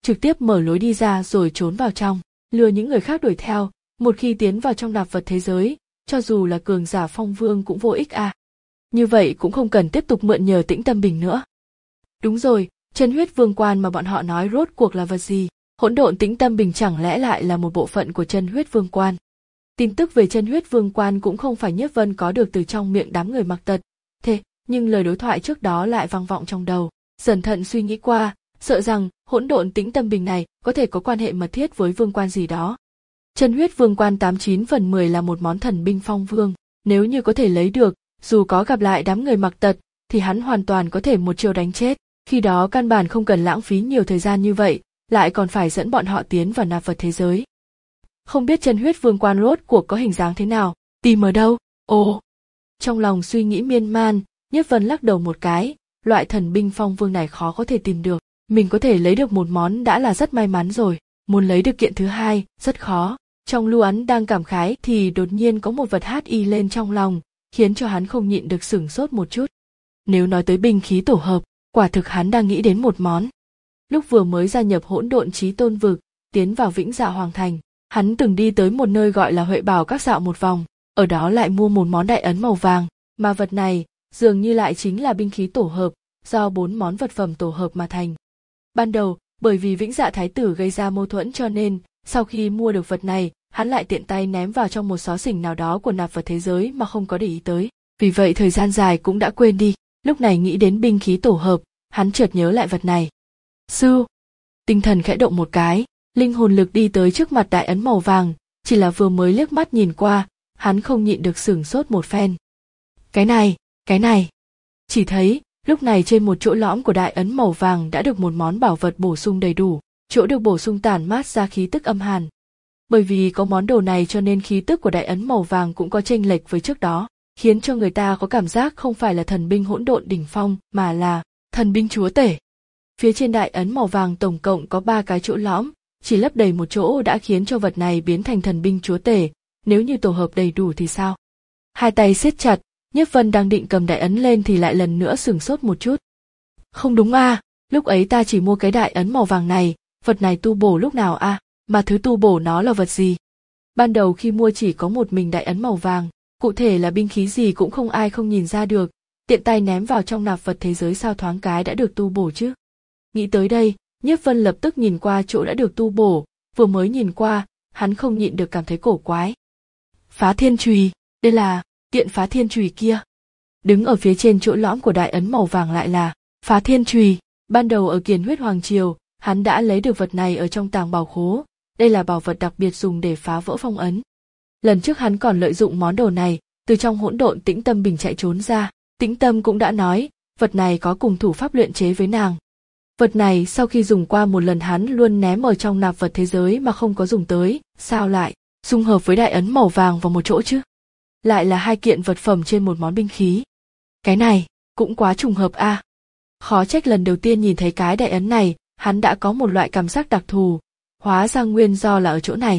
trực tiếp mở lối đi ra rồi trốn vào trong, lừa những người khác đuổi theo. Một khi tiến vào trong nạp vật thế giới, cho dù là cường giả phong vương cũng vô ích à. Như vậy cũng không cần tiếp tục mượn nhờ Tĩnh Tâm Bình nữa. Đúng rồi, chân huyết vương quan mà bọn họ nói rốt cuộc là vật gì? Hỗn độn Tĩnh Tâm Bình chẳng lẽ lại là một bộ phận của chân huyết vương quan? Tin tức về chân huyết vương quan cũng không phải Nhiếp Vân có được từ trong miệng đám người mặc tật. Thế, nhưng lời đối thoại trước đó lại vang vọng trong đầu. Cẩn thận suy nghĩ qua, sợ rằng hỗn độn Tĩnh Tâm Bình này có thể có quan hệ mật thiết với vương quan gì đó. Chân huyết vương quan tám chín phần mười là một món thần binh phong vương, nếu như có thể lấy được, dù có gặp lại đám người mặc tật, thì hắn hoàn toàn có thể một chiêu đánh chết, khi đó căn bản không cần lãng phí nhiều thời gian như vậy, lại còn phải dẫn bọn họ tiến vào nạp vật thế giới. Không biết chân huyết vương quan rốt cuộc có hình dáng thế nào, tìm ở đâu? Ồ! Trong lòng suy nghĩ miên man, Nhiếp Vân lắc đầu một cái, loại thần binh phong vương này khó có thể tìm được, mình có thể lấy được một món đã là rất may mắn rồi, muốn lấy được kiện thứ hai, rất khó. Trong Lưu Ấn đang cảm khái thì đột nhiên có một vật hát y lên trong lòng, khiến cho hắn không nhịn được sửng sốt một chút. Nếu nói tới binh khí tổ hợp, quả thực hắn đang nghĩ đến một món. Lúc vừa mới gia nhập hỗn độn chí tôn vực, tiến vào Vĩnh Dạ Hoàng Thành, hắn từng đi tới một nơi gọi là Huệ Bảo Các dạo một vòng, ở đó lại mua một món đại ấn màu vàng, mà vật này dường như lại chính là binh khí tổ hợp, do bốn món vật phẩm tổ hợp mà thành. Ban đầu, bởi vì Vĩnh Dạ Thái tử gây ra mâu thuẫn cho nên, sau khi mua được vật này, hắn lại tiện tay ném vào trong một xó xỉnh nào đó của nạp vật thế giới mà không có để ý tới. Vì vậy thời gian dài cũng đã quên đi, lúc này nghĩ đến binh khí tổ hợp, hắn chợt nhớ lại vật này. Sư! Tinh thần khẽ động một cái, linh hồn lực đi tới trước mặt đại ấn màu vàng, chỉ là vừa mới liếc mắt nhìn qua, hắn không nhịn được sửng sốt một phen. Cái này, cái này! Chỉ thấy, lúc này trên một chỗ lõm của đại ấn màu vàng đã được một món bảo vật bổ sung đầy đủ, chỗ được bổ sung tản mát ra khí tức âm hàn. Bởi vì có món đồ này cho nên khí tức của đại ấn màu vàng cũng có chênh lệch với trước đó, khiến cho người ta có cảm giác không phải là thần binh hỗn độn đỉnh phong mà là thần binh chúa tể. Phía trên đại ấn màu vàng tổng cộng có ba cái chỗ lõm, chỉ lấp đầy một chỗ đã khiến cho vật này biến thành thần binh chúa tể, nếu như tổ hợp đầy đủ thì sao? Hai tay siết chặt, Nhiếp Vân đang định cầm đại ấn lên thì lại lần nữa sửng sốt một chút. Không đúng a, à, lúc ấy ta chỉ mua cái đại ấn màu vàng này, vật này tu bổ lúc nào a, à, mà thứ tu bổ nó là vật gì? Ban đầu khi mua chỉ có một mình đại ấn màu vàng, cụ thể là binh khí gì cũng không ai không nhìn ra được, tiện tay ném vào trong nạp vật thế giới sao thoáng cái đã được tu bổ chứ? Nghĩ tới đây, Nhiếp Vân lập tức nhìn qua chỗ đã được tu bổ, vừa mới nhìn qua, hắn không nhịn được cảm thấy cổ quái. Phá thiên chùy, đây là kiện phá thiên chùy kia. Đứng ở phía trên chỗ lõm của đại ấn màu vàng lại là phá thiên chùy. Ban đầu ở Kiền Huyết Hoàng Triều, hắn đã lấy được vật này ở trong tàng bảo khố, đây là bảo vật đặc biệt dùng để phá vỡ phong ấn. Lần trước hắn còn lợi dụng món đồ này, từ trong hỗn độn Tĩnh Tâm Bình chạy trốn ra, Tĩnh Tâm cũng đã nói, vật này có cùng thủ pháp luyện chế với nàng. Vật này sau khi dùng qua một lần hắn luôn ném ở trong nạp vật thế giới mà không có dùng tới, sao lại dung hợp với đại ấn màu vàng vào một chỗ chứ? Lại là hai kiện vật phẩm trên một món binh khí. Cái này, cũng quá trùng hợp a. À. Khó trách lần đầu tiên nhìn thấy cái đại ấn này, hắn đã có một loại cảm giác đặc thù, hóa ra nguyên do là ở chỗ này.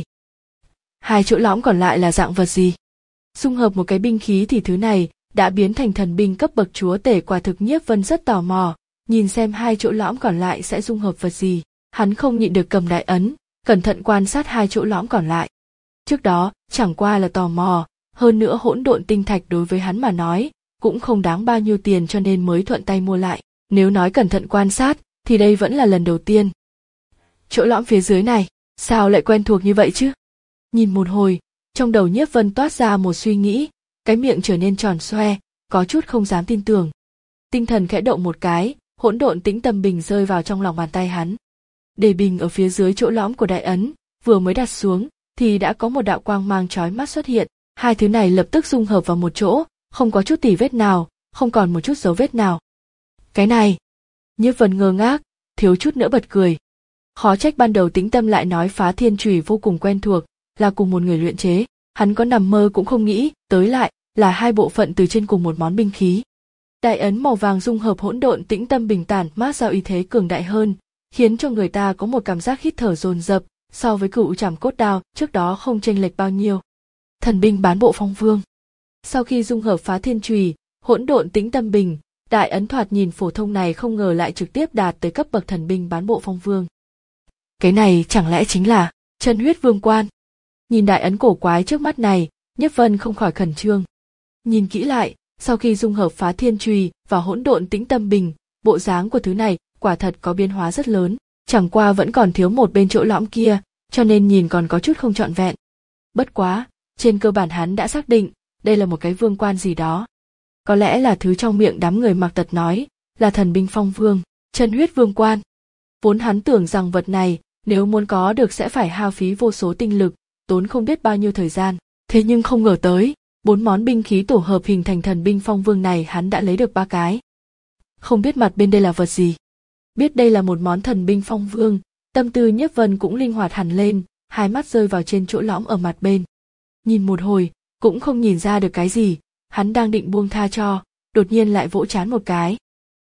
Hai chỗ lõm còn lại là dạng vật gì? Dung hợp một cái binh khí thì thứ này đã biến thành thần binh cấp bậc chúa tể, quả thực Nhiếp Vân rất tò mò, nhìn xem hai chỗ lõm còn lại sẽ dung hợp vật gì. Hắn không nhịn được cầm đại ấn, cẩn thận quan sát hai chỗ lõm còn lại. Trước đó, chẳng qua là tò mò, hơn nữa hỗn độn tinh thạch đối với hắn mà nói, cũng không đáng bao nhiêu tiền cho nên mới thuận tay mua lại. Nếu nói cẩn thận quan sát, thì đây vẫn là lần đầu tiên. Chỗ lõm phía dưới này, sao lại quen thuộc như vậy chứ? Nhìn một hồi, trong đầu Nhiếp Vân toát ra một suy nghĩ, cái miệng trở nên tròn xoe, có chút không dám tin tưởng. Tinh thần khẽ động một cái, hỗn độn Tĩnh Tâm Bình rơi vào trong lòng bàn tay hắn. Đề bình ở phía dưới chỗ lõm của đại ấn, vừa mới đặt xuống, thì đã có một đạo quang mang chói mắt xuất hiện. Hai thứ này lập tức dung hợp vào một chỗ, không có chút tỉ vết nào, không còn một chút dấu vết nào. Cái này, Nhiếp Vân ngơ ngác, thiếu chút nữa bật cười. Khó trách ban đầu Tĩnh Tâm lại nói phá thiên chùy vô cùng quen thuộc, là cùng một người luyện chế, hắn có nằm mơ cũng không nghĩ, tới lại, là hai bộ phận từ trên cùng một món binh khí. Đại ấn màu vàng dung hợp hỗn độn Tĩnh Tâm Bình tản mát ra uy thế cường đại hơn, khiến cho người ta có một cảm giác hít thở dồn dập, so với Cửu Trảm Cốt Đao trước đó không chênh lệch bao nhiêu. Thần binh bán bộ phong vương. Sau khi dung hợp phá thiên chùy, hỗn độn Tĩnh Tâm Bình, đại ấn thoạt nhìn phổ thông này không ngờ lại trực tiếp đạt tới cấp bậc thần binh bán bộ phong vương. cái này chẳng lẽ chính là chân huyết vương quan? Nhìn đại ấn cổ quái trước mắt này, Nhiếp Vân không khỏi khẩn trương. Nhìn kỹ lại, sau khi dung hợp phá thiên chùy và hỗn độn tĩnh tâm bình, bộ dáng của thứ này quả thật có biến hóa rất lớn, chẳng qua vẫn còn thiếu một bên chỗ lõm kia, cho nên nhìn còn có chút không trọn vẹn. Bất quá, trên cơ bản hắn đã xác định, đây là một cái vương quan gì đó. Có lẽ là thứ trong miệng đám người mặc tật nói, là thần binh phong vương, chân huyết vương quan. Vốn hắn tưởng rằng vật này, nếu muốn có được sẽ phải hao phí vô số tinh lực, tốn không biết bao nhiêu thời gian. Thế nhưng không ngờ tới, bốn món binh khí tổ hợp hình thành thần binh phong vương này hắn đã lấy được ba cái. Không biết mặt bên đây là vật gì. Biết đây là một món thần binh phong vương, tâm tư Nhiếp Vân cũng linh hoạt hẳn lên, hai mắt rơi vào trên chỗ lõm ở mặt bên. Nhìn một hồi, cũng không nhìn ra được cái gì, hắn đang định buông tha cho, đột nhiên lại vỗ trán một cái.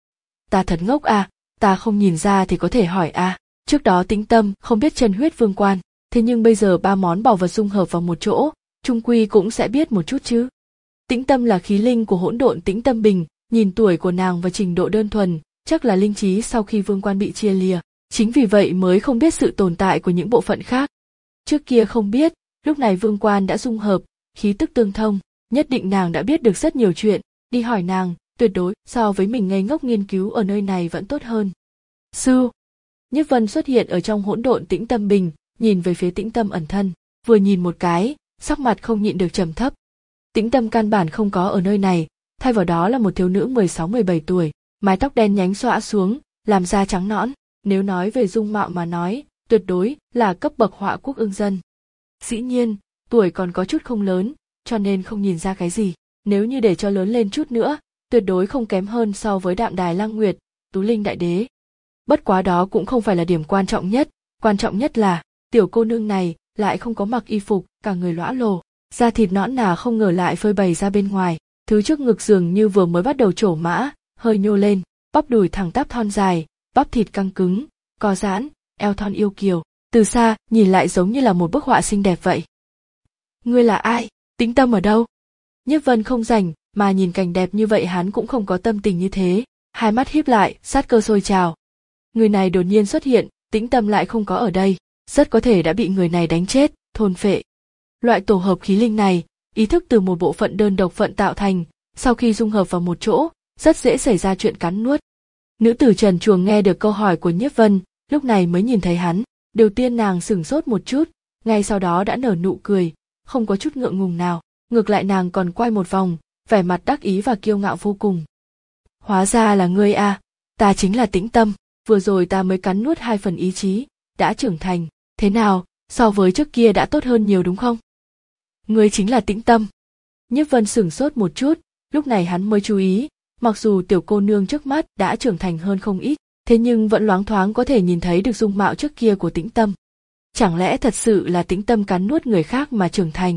Ta thật ngốc à, ta không nhìn ra thì có thể hỏi à, trước đó tĩnh tâm không biết chân huyết vương quan, thế nhưng bây giờ ba món bảo vật dung hợp vào một chỗ, chung quy cũng sẽ biết một chút chứ. Tĩnh tâm là khí linh của hỗn độn tĩnh tâm bình, nhìn tuổi của nàng và trình độ đơn thuần, chắc là linh trí sau khi vương quan bị chia lìa, chính vì vậy mới không biết sự tồn tại của những bộ phận khác. Trước kia không biết, lúc này vương quan đã dung hợp, khí tức tương thông, nhất định nàng đã biết được rất nhiều chuyện, đi hỏi nàng, tuyệt đối so với mình ngây ngốc nghiên cứu ở nơi này vẫn tốt hơn. Sư, Nhiếp Vân xuất hiện ở trong hỗn độn tĩnh tâm bình, nhìn về phía tĩnh tâm ẩn thân, vừa nhìn một cái, sắc mặt không nhịn được trầm thấp. Tĩnh tâm căn bản không có ở nơi này, thay vào đó là một thiếu nữ mười sáu mười bảy tuổi, mái tóc đen nhánh xõa xuống, làm da trắng nõn, nếu nói về dung mạo mà nói, tuyệt đối là cấp bậc họa quốc ương dân. Dĩ nhiên, tuổi còn có chút không lớn, cho nên không nhìn ra cái gì, nếu như để cho lớn lên chút nữa, tuyệt đối không kém hơn so với Đạm Đài Lăng Nguyệt, Tú Linh Đại Đế. Bất quá đó cũng không phải là điểm quan trọng nhất, quan trọng nhất là, tiểu cô nương này lại không có mặc y phục, cả người lõa lồ, da thịt nõn nà không ngờ lại phơi bày ra bên ngoài, thứ trước ngực dường như vừa mới bắt đầu trổ mã, hơi nhô lên, bắp đùi thẳng tắp thon dài, bắp thịt căng cứng, co giãn, eo thon yêu kiều, từ xa nhìn lại giống như là một bức họa xinh đẹp vậy. Ngươi là ai? Tĩnh tâm ở đâu? Nhiếp Vân không rảnh mà nhìn cảnh đẹp như vậy, hắn cũng không có tâm tình như thế, hai mắt híp lại, sát cơ sôi trào. Người này đột nhiên xuất hiện, tĩnh tâm lại không có ở đây, rất có thể đã bị người này đánh chết, thôn phệ. Loại tổ hợp khí linh này, ý thức từ một bộ phận đơn độc phận tạo thành, sau khi dung hợp vào một chỗ, rất dễ xảy ra chuyện cắn nuốt. Nữ tử trần truồng nghe được câu hỏi của Nhiếp Vân, lúc này mới nhìn thấy hắn, đầu tiên nàng sửng sốt một chút, ngay sau đó đã nở nụ cười, không có chút ngượng ngùng nào, ngược lại nàng còn quay một vòng, vẻ mặt đắc ý và kiêu ngạo vô cùng. Hóa ra là ngươi à, ta chính là Tĩnh Tâm, vừa rồi ta mới cắn nuốt hai phần ý chí, đã trưởng thành, thế nào, so với trước kia đã tốt hơn nhiều đúng không? Ngươi chính là Tĩnh Tâm. Nhiếp Vân sửng sốt một chút, lúc này hắn mới chú ý, mặc dù tiểu cô nương trước mắt đã trưởng thành hơn không ít, thế nhưng vẫn loáng thoáng có thể nhìn thấy được dung mạo trước kia của Tĩnh Tâm. Chẳng lẽ thật sự là Tĩnh Tâm cắn nuốt người khác mà trưởng thành?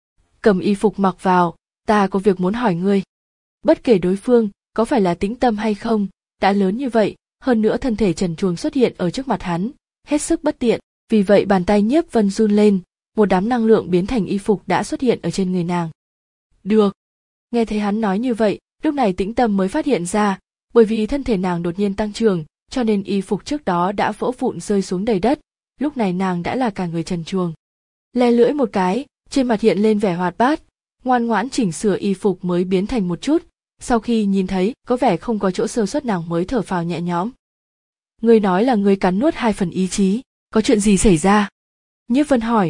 Cầm y phục mặc vào, ta có việc muốn hỏi ngươi. Bất kể đối phương có phải là Tĩnh Tâm hay không, đã lớn như vậy, hơn nữa thân thể trần truồng xuất hiện ở trước mặt hắn, hết sức bất tiện, vì vậy bàn tay Nhiếp Vân run lên, một đám năng lượng biến thành y phục đã xuất hiện ở trên người nàng. Được. Nghe thấy hắn nói như vậy, lúc này Tĩnh Tâm mới phát hiện ra, bởi vì thân thể nàng đột nhiên tăng trưởng, cho nên y phục trước đó đã vỡ vụn rơi xuống đầy đất, lúc này nàng đã là cả người trần truồng. Le lưỡi một cái, trên mặt hiện lên vẻ hoạt bát, ngoan ngoãn chỉnh sửa y phục mới biến thành một chút, sau khi nhìn thấy có vẻ không có chỗ sơ suất nàng mới thở phào nhẹ nhõm. Ngươi nói là ngươi cắn nuốt hai phần ý chí, có chuyện gì xảy ra? Nhiếp Vân hỏi.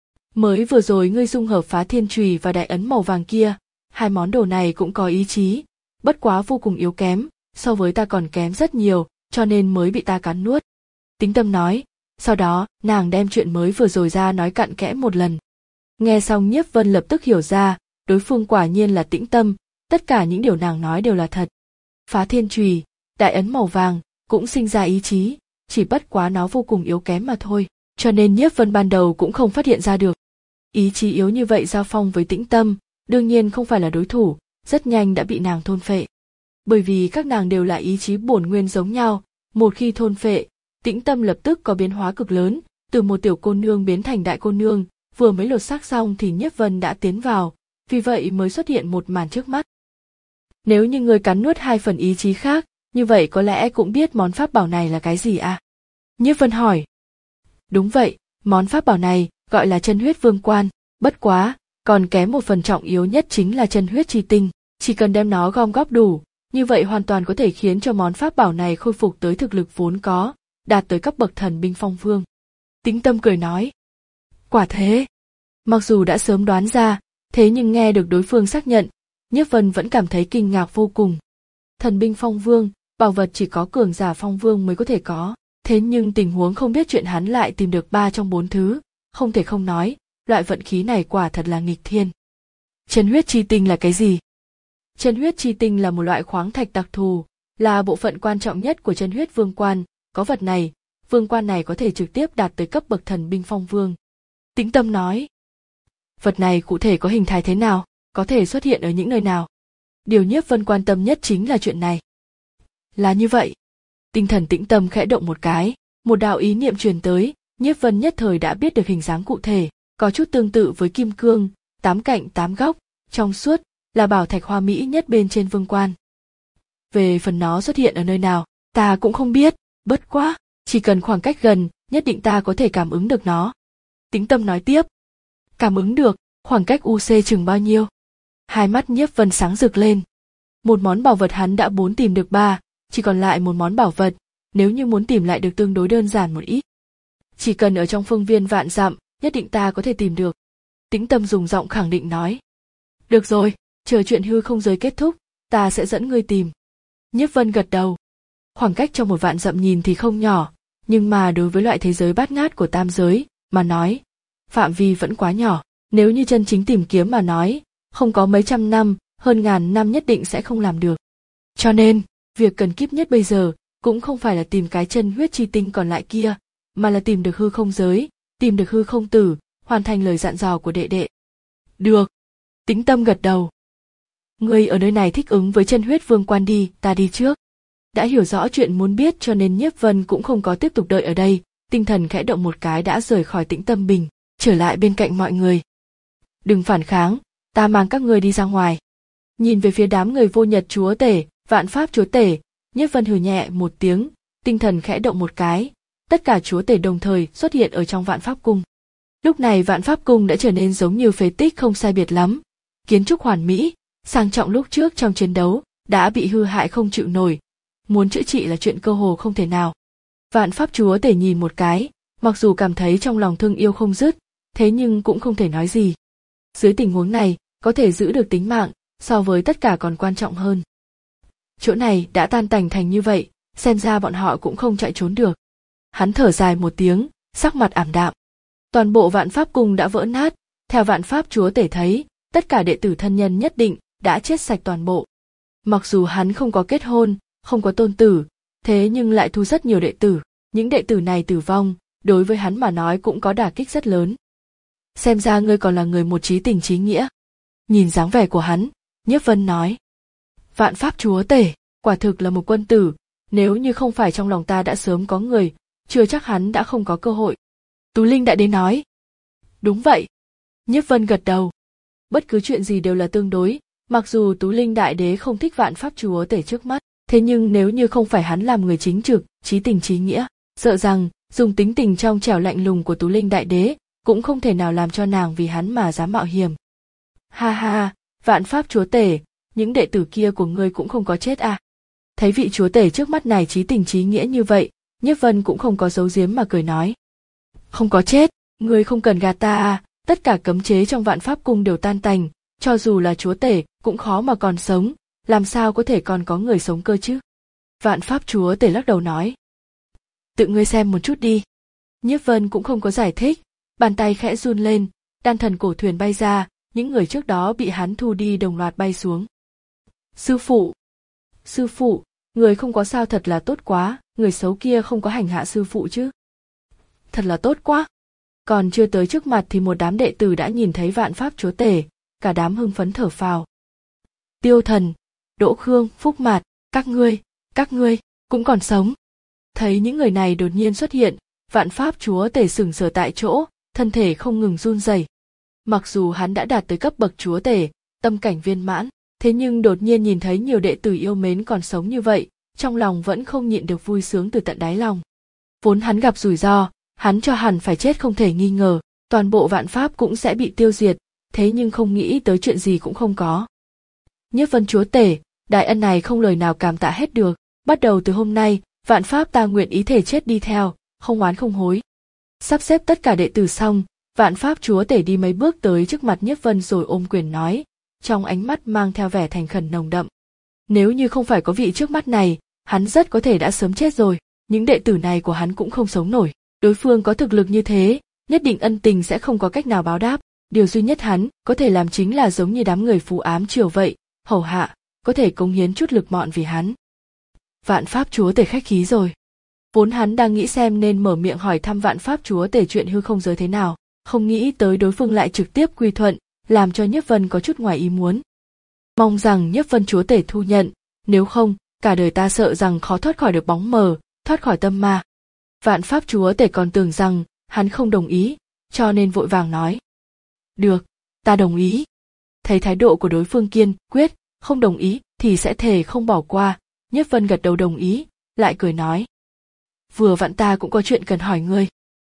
Mới vừa rồi ngươi dung hợp phá thiên chùy và đại ấn màu vàng kia, hai món đồ này cũng có ý chí, bất quá vô cùng yếu kém, so với ta còn kém rất nhiều, cho nên mới bị ta cắn nuốt. Tĩnh Tâm nói, sau đó nàng đem chuyện mới vừa rồi ra nói cặn kẽ một lần. Nghe xong Nhiếp Vân lập tức hiểu ra, đối phương quả nhiên là Tĩnh Tâm, tất cả những điều nàng nói đều là thật. Phá thiên chùy, đại ấn màu vàng, cũng sinh ra ý chí, chỉ bất quá nó vô cùng yếu kém mà thôi, cho nên Nhiếp Vân ban đầu cũng không phát hiện ra được. Ý chí yếu như vậy giao phong với Tĩnh Tâm, đương nhiên không phải là đối thủ, rất nhanh đã bị nàng thôn phệ. Bởi vì các nàng đều là ý chí bổn nguyên giống nhau, một khi thôn phệ, Tĩnh Tâm lập tức có biến hóa cực lớn, từ một tiểu cô nương biến thành đại cô nương, vừa mới lột xác xong thì Nhiếp Vân đã tiến vào, vì vậy mới xuất hiện một màn trước mắt. Nếu như ngươi cắn nuốt hai phần ý chí khác, như vậy có lẽ cũng biết món pháp bảo này là cái gì à? Nhiếp Vân hỏi. Đúng vậy, món pháp bảo này gọi là chân huyết vương quan, bất quá, còn kém một phần trọng yếu nhất chính là chân huyết chi tinh, chỉ cần đem nó gom góp đủ, như vậy hoàn toàn có thể khiến cho món pháp bảo này khôi phục tới thực lực vốn có, đạt tới cấp bậc thần binh phong vương. Tĩnh Tâm cười nói. Quả thế. Mặc dù đã sớm đoán ra, thế nhưng nghe được đối phương xác nhận, Nhiếp Vân vẫn cảm thấy kinh ngạc vô cùng. Thần binh phong vương, bảo vật chỉ có cường giả phong vương mới có thể có, thế nhưng tình huống không biết chuyện hắn lại tìm được ba trong bốn thứ, không thể không nói, loại vận khí này quả thật là nghịch thiên. Chân huyết chi tinh là cái gì? Chân huyết chi tinh là một loại khoáng thạch đặc thù, là bộ phận quan trọng nhất của chân huyết vương quan, có vật này, vương quan này có thể trực tiếp đạt tới cấp bậc thần binh phong vương. Tĩnh Tâm nói. Vật này cụ thể có hình thái thế nào, có thể xuất hiện ở những nơi nào? Điều Nhiếp Vân quan tâm nhất chính là chuyện này. Là như vậy. Tinh thần Tĩnh Tâm khẽ động một cái, một đạo ý niệm truyền tới, Nhiếp Vân nhất thời đã biết được hình dáng cụ thể, có chút tương tự với kim cương, tám cạnh tám góc, trong suốt, là bảo thạch hoa mỹ nhất bên trên vương quan. Về phần nó xuất hiện ở nơi nào, ta cũng không biết, bất quá, chỉ cần khoảng cách gần, nhất định ta có thể cảm ứng được nó. Tĩnh Tâm nói tiếp. Cảm ứng được, khoảng cách u xê chừng bao nhiêu? Hai mắt Nhiếp Vân sáng rực lên. Một món bảo vật hắn đã bốn tìm được ba, chỉ còn lại một món bảo vật, nếu như muốn tìm lại được tương đối đơn giản một ít. Chỉ cần ở trong phương viên vạn dặm, nhất định ta có thể tìm được. Tĩnh Tâm dùng giọng khẳng định nói. Được rồi, chờ chuyện hư không giới kết thúc, ta sẽ dẫn ngươi tìm. Nhiếp Vân gật đầu. Khoảng cách trong một vạn dặm nhìn thì không nhỏ, nhưng mà đối với loại thế giới bát ngát của tam giới, mà nói, phạm vi vẫn quá nhỏ. Nếu như chân chính tìm kiếm mà nói, không có mấy trăm năm, hơn ngàn năm nhất định sẽ không làm được. Cho nên, việc cần kíp nhất bây giờ, cũng không phải là tìm cái chân huyết chi tinh còn lại kia, mà là tìm được hư không giới, tìm được hư không tử, hoàn thành lời dặn dò của đệ đệ. Được. Tĩnh Tâm gật đầu. Ngươi ở nơi này thích ứng với chân huyết vương quan đi, ta đi trước. Đã hiểu rõ chuyện muốn biết cho nên Nhiếp Vân cũng không có tiếp tục đợi ở đây, tinh thần khẽ động một cái đã rời khỏi Tĩnh Tâm bình, trở lại bên cạnh mọi người. Đừng phản kháng, ta mang các ngươi đi ra ngoài. Nhìn về phía đám người vô nhật chúa tể, vạn pháp chúa tể, Nhiếp Vân hừ nhẹ một tiếng, tinh thần khẽ động một cái, tất cả chúa tể đồng thời xuất hiện ở trong vạn pháp cung. Lúc này vạn pháp cung đã trở nên giống như phế tích không sai biệt lắm, kiến trúc hoàn mỹ, sang trọng lúc trước trong chiến đấu đã bị hư hại không chịu nổi, muốn chữa trị là chuyện cơ hồ không thể nào. Vạn pháp chúa tể nhìn một cái, mặc dù cảm thấy trong lòng thương yêu không dứt, thế nhưng cũng không thể nói gì. Dưới tình huống này, có thể giữ được tính mạng, so với tất cả còn quan trọng hơn. Chỗ này đã tan tành thành như vậy, xem ra bọn họ cũng không chạy trốn được. Hắn thở dài một tiếng, sắc mặt ảm đạm. Toàn bộ vạn pháp cung đã vỡ nát, theo vạn pháp chúa tể thấy, tất cả đệ tử thân nhân nhất định đã chết sạch toàn bộ. Mặc dù hắn không có kết hôn, không có tôn tử, thế nhưng lại thu rất nhiều đệ tử, những đệ tử này tử vong, đối với hắn mà nói cũng có đả kích rất lớn. Xem ra ngươi còn là người một chí tình chí nghĩa. Nhìn dáng vẻ của hắn, Nhiếp Vân nói. Vạn pháp chúa tể, quả thực là một quân tử, nếu như không phải trong lòng ta đã sớm có người, chưa chắc hắn đã không có cơ hội. Tú Linh Đại Đế nói. Đúng vậy. Nhiếp Vân gật đầu. Bất cứ chuyện gì đều là tương đối, mặc dù Tú Linh Đại Đế không thích vạn pháp chúa tể trước mắt, thế nhưng nếu như không phải hắn làm người chính trực, chí tình chí nghĩa, sợ rằng, dùng tính tình trong trẻo lạnh lùng của Tú Linh Đại Đế, cũng không thể nào làm cho nàng vì hắn mà dám mạo hiểm. Ha ha, vạn pháp chúa tể, những đệ tử kia của ngươi cũng không có chết à? Thấy vị chúa tể trước mắt này chí tình chí nghĩa như vậy, Nhiếp Vân cũng không có giấu giếm mà cười nói. Không có chết, ngươi không cần gạt ta à, tất cả cấm chế trong vạn pháp cung đều tan tành, cho dù là chúa tể cũng khó mà còn sống, làm sao có thể còn có người sống cơ chứ? Vạn pháp chúa tể lắc đầu nói. Tự ngươi xem một chút đi. Nhiếp Vân cũng không có giải thích, bàn tay khẽ run lên, đan thần cổ thuyền bay ra, những người trước đó bị hắn thu đi đồng loạt bay xuống. Sư phụ! Sư phụ, người không có sao thật là tốt quá, người xấu kia không có hành hạ sư phụ chứ. Thật là tốt quá! Còn chưa tới trước mặt thì một đám đệ tử đã nhìn thấy vạn pháp chúa tể, cả đám hưng phấn thở phào. Tiêu Thần, Đỗ Khương, Phúc Mạt, các ngươi, các ngươi, cũng còn sống. Thấy những người này đột nhiên xuất hiện, vạn pháp chúa tể sững sờ tại chỗ, thân thể không ngừng run rẩy. Mặc dù hắn đã đạt tới cấp bậc chúa tể, tâm cảnh viên mãn, thế nhưng đột nhiên nhìn thấy nhiều đệ tử yêu mến còn sống như vậy, trong lòng vẫn không nhịn được vui sướng từ tận đáy lòng. Vốn hắn gặp rủi ro, hắn cho hẳn phải chết không thể nghi ngờ, toàn bộ vạn pháp cũng sẽ bị tiêu diệt, thế nhưng không nghĩ tới chuyện gì cũng không có. Nhiếp Vân chúa tể, đại ân này không lời nào cảm tạ hết được, bắt đầu từ hôm nay, vạn pháp ta nguyện ý thể chết đi theo, không oán không hối. Sắp xếp tất cả đệ tử xong, vạn pháp chúa tể đi mấy bước tới trước mặt Nhiếp Vân rồi ôm quyền nói, trong ánh mắt mang theo vẻ thành khẩn nồng đậm. Nếu như không phải có vị trước mắt này, hắn rất có thể đã sớm chết rồi, những đệ tử này của hắn cũng không sống nổi. Đối phương có thực lực như thế, nhất định ân tình sẽ không có cách nào báo đáp. Điều duy nhất hắn có thể làm chính là giống như đám người phù ám triều vậy, hầu hạ, có thể cống hiến chút lực mọn vì hắn. Vạn pháp chúa tể khách khí rồi. Vốn hắn đang nghĩ xem nên mở miệng hỏi thăm vạn pháp chúa tể chuyện hư không giới thế nào, không nghĩ tới đối phương lại trực tiếp quy thuận, làm cho Nhiếp Vân có chút ngoài ý muốn. Mong rằng Nhiếp Vân chúa tể thu nhận, nếu không, cả đời ta sợ rằng khó thoát khỏi được bóng mờ, thoát khỏi tâm ma. Vạn pháp chúa tể còn tưởng rằng hắn không đồng ý, cho nên vội vàng nói. Được, ta đồng ý. Thấy thái độ của đối phương kiên quyết, không đồng ý thì sẽ thề không bỏ qua, Nhiếp Vân gật đầu đồng ý, lại cười nói. Vừa vặn ta cũng có chuyện cần hỏi ngươi.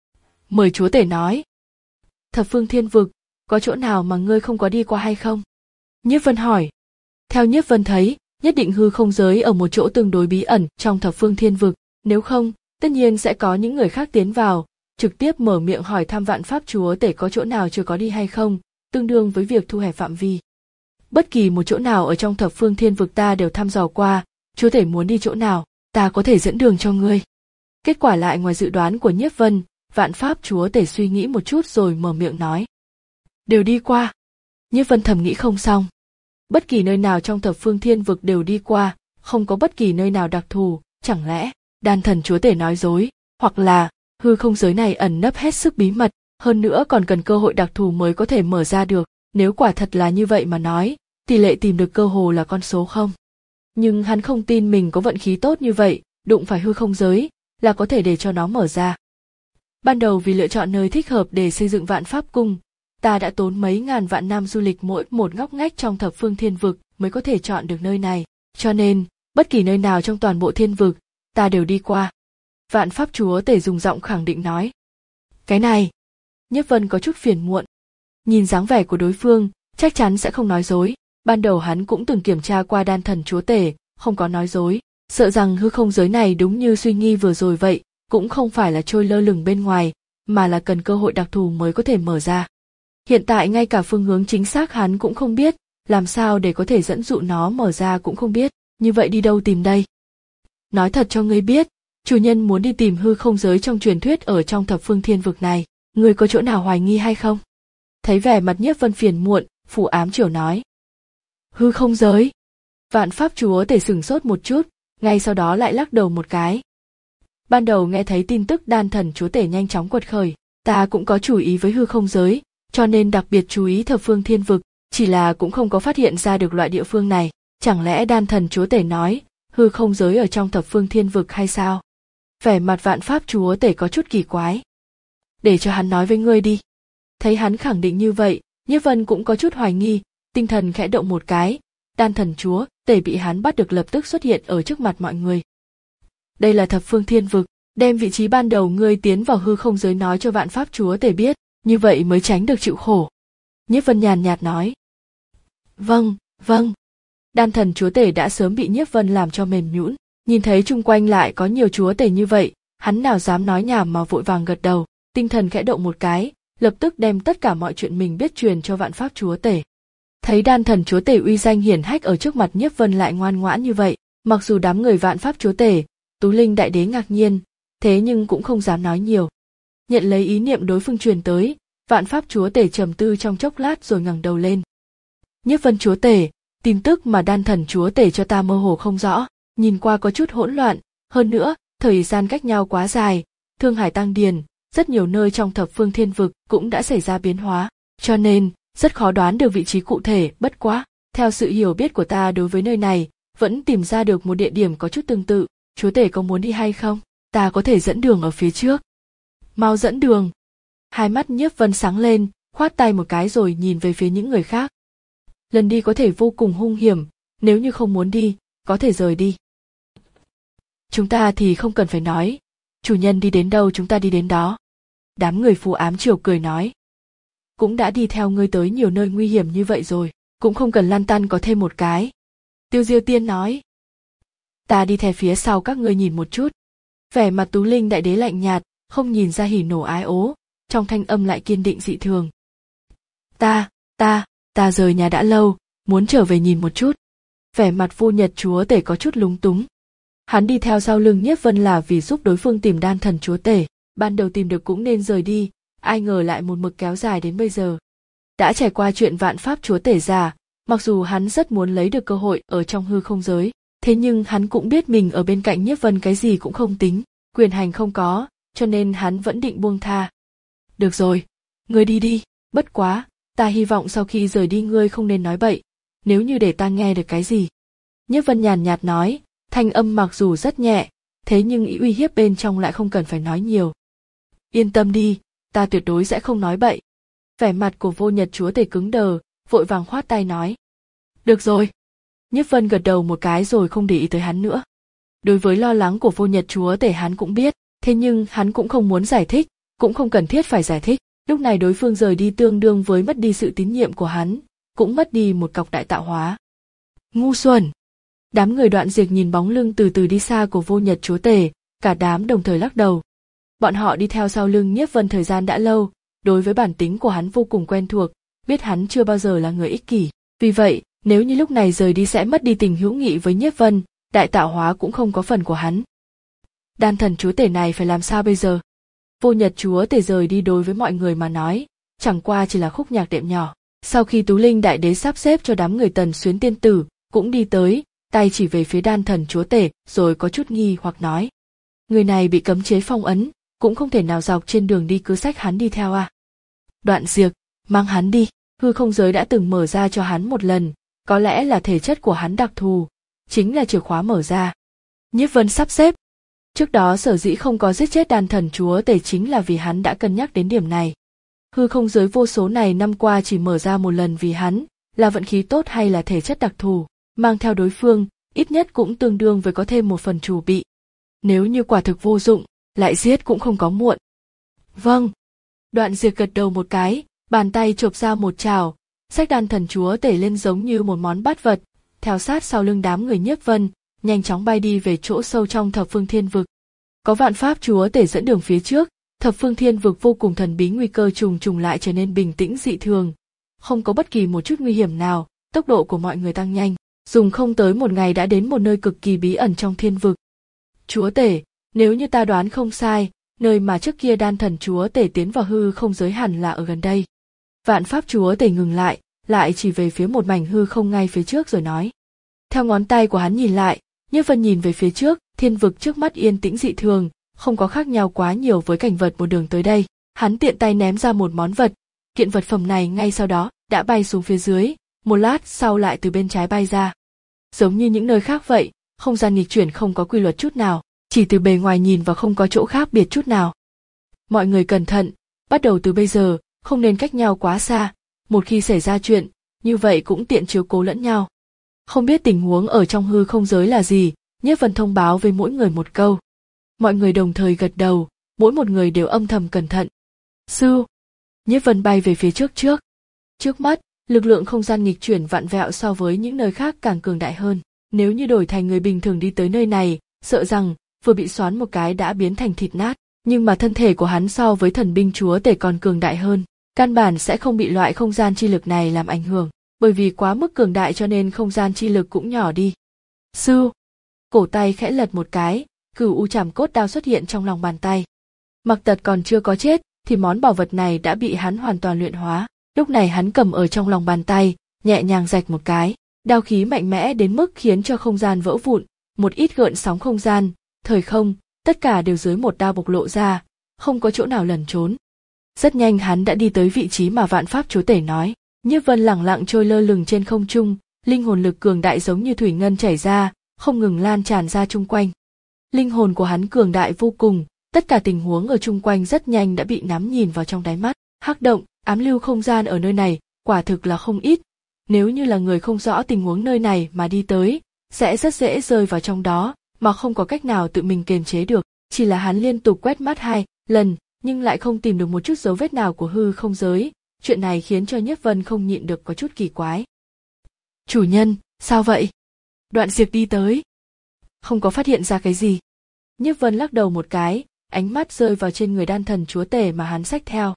Mời chúa tể nói. Thập phương thiên vực, có chỗ nào mà ngươi không có đi qua hay không? Nhiếp Vân hỏi. Theo Nhiếp Vân thấy, nhất định hư không giới ở một chỗ tương đối bí ẩn trong thập phương thiên vực, nếu không, tất nhiên sẽ có những người khác tiến vào, trực tiếp mở miệng hỏi thăm vạn pháp chúa tể có chỗ nào chưa có đi hay không, tương đương với việc thu hẹp phạm vi. Bất kỳ một chỗ nào ở trong thập phương thiên vực ta đều thăm dò qua, chúa tể muốn đi chỗ nào, ta có thể dẫn đường cho ngươi. Kết quả lại ngoài dự đoán của Nhiếp Vân, vạn pháp chúa tể suy nghĩ một chút rồi mở miệng nói. Đều đi qua. Nhiếp Vân thầm nghĩ không xong. Bất kỳ nơi nào trong thập phương thiên vực đều đi qua, không có bất kỳ nơi nào đặc thù, chẳng lẽ đan thần chúa tể nói dối, hoặc là hư không giới này ẩn nấp hết sức bí mật, hơn nữa còn cần cơ hội đặc thù mới có thể mở ra được, nếu quả thật là như vậy mà nói, tỷ lệ tìm được cơ hồ là con số không. Nhưng hắn không tin mình có vận khí tốt như vậy, đụng phải hư không giới, là có thể để cho nó mở ra. Ban đầu vì lựa chọn nơi thích hợp để xây dựng vạn pháp cung, ta đã tốn mấy ngàn vạn năm du lịch mỗi một ngóc ngách trong thập phương thiên vực mới có thể chọn được nơi này, cho nên, bất kỳ nơi nào trong toàn bộ thiên vực, ta đều đi qua. Vạn pháp chúa tể dùng giọng khẳng định nói. Cái này, Nhiếp Vân có chút phiền muộn. Nhìn dáng vẻ của đối phương, chắc chắn sẽ không nói dối, ban đầu hắn cũng từng kiểm tra qua đan thần chúa tể, không có nói dối, sợ rằng hư không giới này đúng như suy nghi vừa rồi vậy, cũng không phải là trôi lơ lửng bên ngoài, mà là cần cơ hội đặc thù mới có thể mở ra. Hiện tại ngay cả phương hướng chính xác hắn cũng không biết, làm sao để có thể dẫn dụ nó mở ra cũng không biết, như vậy đi đâu tìm đây? Nói thật cho ngươi biết, chủ nhân muốn đi tìm hư không giới trong truyền thuyết ở trong thập phương thiên vực này, ngươi có chỗ nào hoài nghi hay không? Thấy vẻ mặt Nhiếp Vân phiền muộn, phù ám triều nói. Hư không giới? Vạn pháp chúa tể sửng sốt một chút, ngay sau đó lại lắc đầu một cái. Ban đầu nghe thấy tin tức đan thần chúa tể nhanh chóng quật khởi, ta cũng có chú ý với hư không giới, cho nên đặc biệt chú ý thập phương thiên vực, chỉ là cũng không có phát hiện ra được loại địa phương này, chẳng lẽ đan thần chúa tể nói, hư không giới ở trong thập phương thiên vực hay sao? Vẻ mặt vạn pháp chúa tể có chút kỳ quái. Để cho hắn nói với ngươi đi. Thấy hắn khẳng định như vậy, Nhiếp Vân cũng có chút hoài nghi, tinh thần khẽ động một cái, đan thần chúa tể bị hắn bắt được lập tức xuất hiện ở trước mặt mọi người. Đây là thập phương thiên vực, đem vị trí ban đầu ngươi tiến vào hư không giới nói cho vạn pháp chúa tể biết, như vậy mới tránh được chịu khổ. Nhiếp Vân nhàn nhạt nói. Vâng, vâng. Đan thần chúa tể đã sớm bị Nhiếp Vân làm cho mềm nhũn, nhìn thấy chung quanh lại có nhiều chúa tể như vậy, hắn nào dám nói nhảm mà vội vàng gật đầu, tinh thần khẽ động một cái, lập tức đem tất cả mọi chuyện mình biết truyền cho vạn pháp chúa tể. Thấy đan thần chúa tể uy danh hiển hách ở trước mặt Nhiếp Vân lại ngoan ngoãn như vậy, mặc dù đám người vạn pháp chúa tể, Tú Linh đại đế ngạc nhiên, thế nhưng cũng không dám nói nhiều. Nhận lấy ý niệm đối phương truyền tới, vạn pháp chúa tể trầm tư trong chốc lát rồi ngẩng đầu lên. Nhiếp Vân chúa tể, tin tức mà đan thần chúa tể cho ta mơ hồ không rõ, nhìn qua có chút hỗn loạn, hơn nữa, thời gian cách nhau quá dài, Thương Hải Tăng Điền, rất nhiều nơi trong thập phương thiên vực cũng đã xảy ra biến hóa, cho nên, rất khó đoán được vị trí cụ thể, bất quá, theo sự hiểu biết của ta đối với nơi này, vẫn tìm ra được một địa điểm có chút tương tự, chúa tể có muốn đi hay không? Ta có thể dẫn đường ở phía trước. Mau dẫn đường. Hai mắt Nhiếp Vân sáng lên, khoát tay một cái rồi nhìn về phía những người khác. Lần đi có thể vô cùng hung hiểm, nếu như không muốn đi, có thể rời đi. Chúng ta thì không cần phải nói, chủ nhân đi đến đâu chúng ta đi đến đó, Đám người phù ám triều cười nói. Cũng đã đi theo ngươi tới nhiều nơi nguy hiểm như vậy rồi, cũng không cần lăn tăn có thêm một cái. Tiêu Diêu Tiên nói. Ta đi theo phía sau các ngươi nhìn một chút. Vẻ mặt Tú Linh đại đế lạnh nhạt, không nhìn ra hỉ nổ ái ố, trong thanh âm lại kiên định dị thường. Ta, ta, ta rời nhà đã lâu, muốn trở về nhìn một chút. Vẻ mặt Vô Nhật chúa tể có chút lúng túng. Hắn đi theo sau lưng Nhiếp Vân là vì giúp đối phương tìm đan thần chúa tể, ban đầu tìm được cũng nên rời đi, ai ngờ lại một mực kéo dài đến bây giờ. Đã trải qua chuyện vạn pháp chúa tể già, mặc dù hắn rất muốn lấy được cơ hội ở trong hư không giới, thế nhưng hắn cũng biết mình ở bên cạnh Nhiếp Vân cái gì cũng không tính, quyền hành không có, cho nên hắn vẫn định buông tha. Được rồi, ngươi đi đi, bất quá, ta hy vọng sau khi rời đi ngươi không nên nói bậy, nếu như để ta nghe được cái gì. Nhiếp Vân nhàn nhạt nói, thanh âm mặc dù rất nhẹ, thế nhưng ý uy hiếp bên trong lại không cần phải nói nhiều. Yên tâm đi, ta tuyệt đối sẽ không nói bậy. Vẻ mặt của Vô Nhật chúa tể cứng đờ, vội vàng khoát tay nói. Được rồi. Nhiếp Vân gật đầu một cái rồi không để ý tới hắn nữa. Đối với lo lắng của Vô Nhật chúa tể hắn cũng biết, thế nhưng hắn cũng không muốn giải thích, cũng không cần thiết phải giải thích. Lúc này đối phương rời đi tương đương với mất đi sự tín nhiệm của hắn, cũng mất đi một cọc đại tạo hóa. Ngu xuẩn! Đám người Đoạn Diệt nhìn bóng lưng từ từ đi xa của Vô Nhật chúa tể, cả đám đồng thời lắc đầu. Bọn họ đi theo sau lưng Nhiếp Vân thời gian đã lâu, đối với bản tính của hắn vô cùng quen thuộc, biết hắn chưa bao giờ là người ích kỷ. Vì vậy, nếu như lúc này rời đi sẽ mất đi tình hữu nghị với Nhiếp Vân, đại tạo hóa cũng không có phần của hắn. Đan thần chúa tể này phải làm sao bây giờ? Vô Nhật chúa tể rời đi đối với mọi người mà nói, chẳng qua chỉ là khúc nhạc đệm nhỏ. Sau khi Tú Linh đại đế sắp xếp cho đám người Tần Xuyến tiên tử, cũng đi tới, tay chỉ về phía đan thần chúa tể, rồi có chút nghi hoặc nói. Người này bị cấm chế phong ấn, cũng không thể nào dọc trên đường đi cứ xách hắn đi theo à. Đoạn Diệt, mang hắn đi, hư không giới đã từng mở ra cho hắn một lần, có lẽ là thể chất của hắn đặc thù, chính là chìa khóa mở ra. Nhiếp Vân sắp xếp. Trước đó sở dĩ không có giết chết đan thần chúa tể chính là vì hắn đã cân nhắc đến điểm này. Hư không giới vô số này năm qua chỉ mở ra một lần vì hắn, là vận khí tốt hay là thể chất đặc thù, mang theo đối phương, ít nhất cũng tương đương với có thêm một phần chủ bị. Nếu như quả thực vô dụng, lại giết cũng không có muộn. Vâng. Đoạn Diệt gật đầu một cái, bàn tay chộp ra một chảo, xách đan thần chúa tể lên giống như một món bát vật, theo sát sau lưng đám người Nhiếp Vân, nhanh chóng bay đi về chỗ sâu trong thập phương thiên vực. Có vạn pháp chúa tể dẫn đường phía trước, thập phương thiên vực vô cùng thần bí, nguy cơ trùng trùng lại trở nên bình tĩnh dị thường. Không có bất kỳ một chút nguy hiểm nào, tốc độ của mọi người tăng nhanh, dùng không tới một ngày đã đến một nơi cực kỳ bí ẩn trong thiên vực. Chúa tể, nếu như ta đoán không sai, nơi mà trước kia đan thần chúa tể tiến vào hư không giới hẳn là ở gần đây. Vạn pháp chúa tể ngừng lại, lại chỉ về phía một mảnh hư không ngay phía trước rồi nói. Theo ngón tay của hắn nhìn lại, Nhiếp Vân nhìn về phía trước, thiên vực trước mắt yên tĩnh dị thường, không có khác nhau quá nhiều với cảnh vật một đường tới đây. Hắn tiện tay ném ra một món vật, kiện vật phẩm này ngay sau đó đã bay xuống phía dưới, một lát sau lại từ bên trái bay ra. Giống như những nơi khác vậy, không gian nghịch chuyển không có quy luật chút nào, chỉ từ bề ngoài nhìn và không có chỗ khác biệt chút nào. Mọi người cẩn thận, bắt đầu từ bây giờ, không nên cách nhau quá xa, một khi xảy ra chuyện, như vậy cũng tiện chiếu cố lẫn nhau. Không biết tình huống ở trong hư không giới là gì, Nhiếp Vân thông báo với mỗi người một câu. Mọi người đồng thời gật đầu, mỗi một người đều âm thầm cẩn thận. Sư! Nhiếp Vân bay về phía trước trước. Trước mắt, lực lượng không gian nghịch chuyển vặn vẹo so với những nơi khác càng cường đại hơn. Nếu như đổi thành người bình thường đi tới nơi này, sợ rằng vừa bị xoắn một cái đã biến thành thịt nát. Nhưng mà thân thể của hắn so với thần binh chúa tể còn cường đại hơn, căn bản sẽ không bị loại không gian chi lực này làm ảnh hưởng, bởi vì quá mức cường đại cho nên không gian chi lực cũng nhỏ đi. Sư! Cổ tay khẽ lật một cái, Cửu U Trảm Cốt Đao xuất hiện trong lòng bàn tay. Mặc Tật còn chưa có chết, thì món bảo vật này đã bị hắn hoàn toàn luyện hóa. Lúc này hắn cầm ở trong lòng bàn tay, nhẹ nhàng rạch một cái, đao khí mạnh mẽ đến mức khiến cho không gian vỡ vụn, một ít gợn sóng không gian, thời không, tất cả đều dưới một đao bộc lộ ra, không có chỗ nào lẩn trốn. Rất nhanh hắn đã đi tới vị trí mà Vạn Pháp chúa tể nói. Nhiếp Vân lẳng lặng trôi lơ lửng trên không trung, linh hồn lực cường đại giống như thủy ngân chảy ra, không ngừng lan tràn ra chung quanh. Linh hồn của hắn cường đại vô cùng, tất cả tình huống ở chung quanh rất nhanh đã bị nắm nhìn vào trong đáy mắt. Hắc động, ám lưu không gian ở nơi này, quả thực là không ít. Nếu như là người không rõ tình huống nơi này mà đi tới, sẽ rất dễ rơi vào trong đó, mà không có cách nào tự mình kiềm chế được. Chỉ là hắn liên tục quét mắt hai lần, nhưng lại không tìm được một chút dấu vết nào của hư không giới, chuyện này khiến cho Nhiếp Vân không nhịn được có chút kỳ quái. Chủ nhân, sao vậy? Đoạn Diệp đi tới. Không có phát hiện ra cái gì. Nhiếp Vân lắc đầu một cái, ánh mắt rơi vào trên người đan thần chúa tể mà hắn xách theo.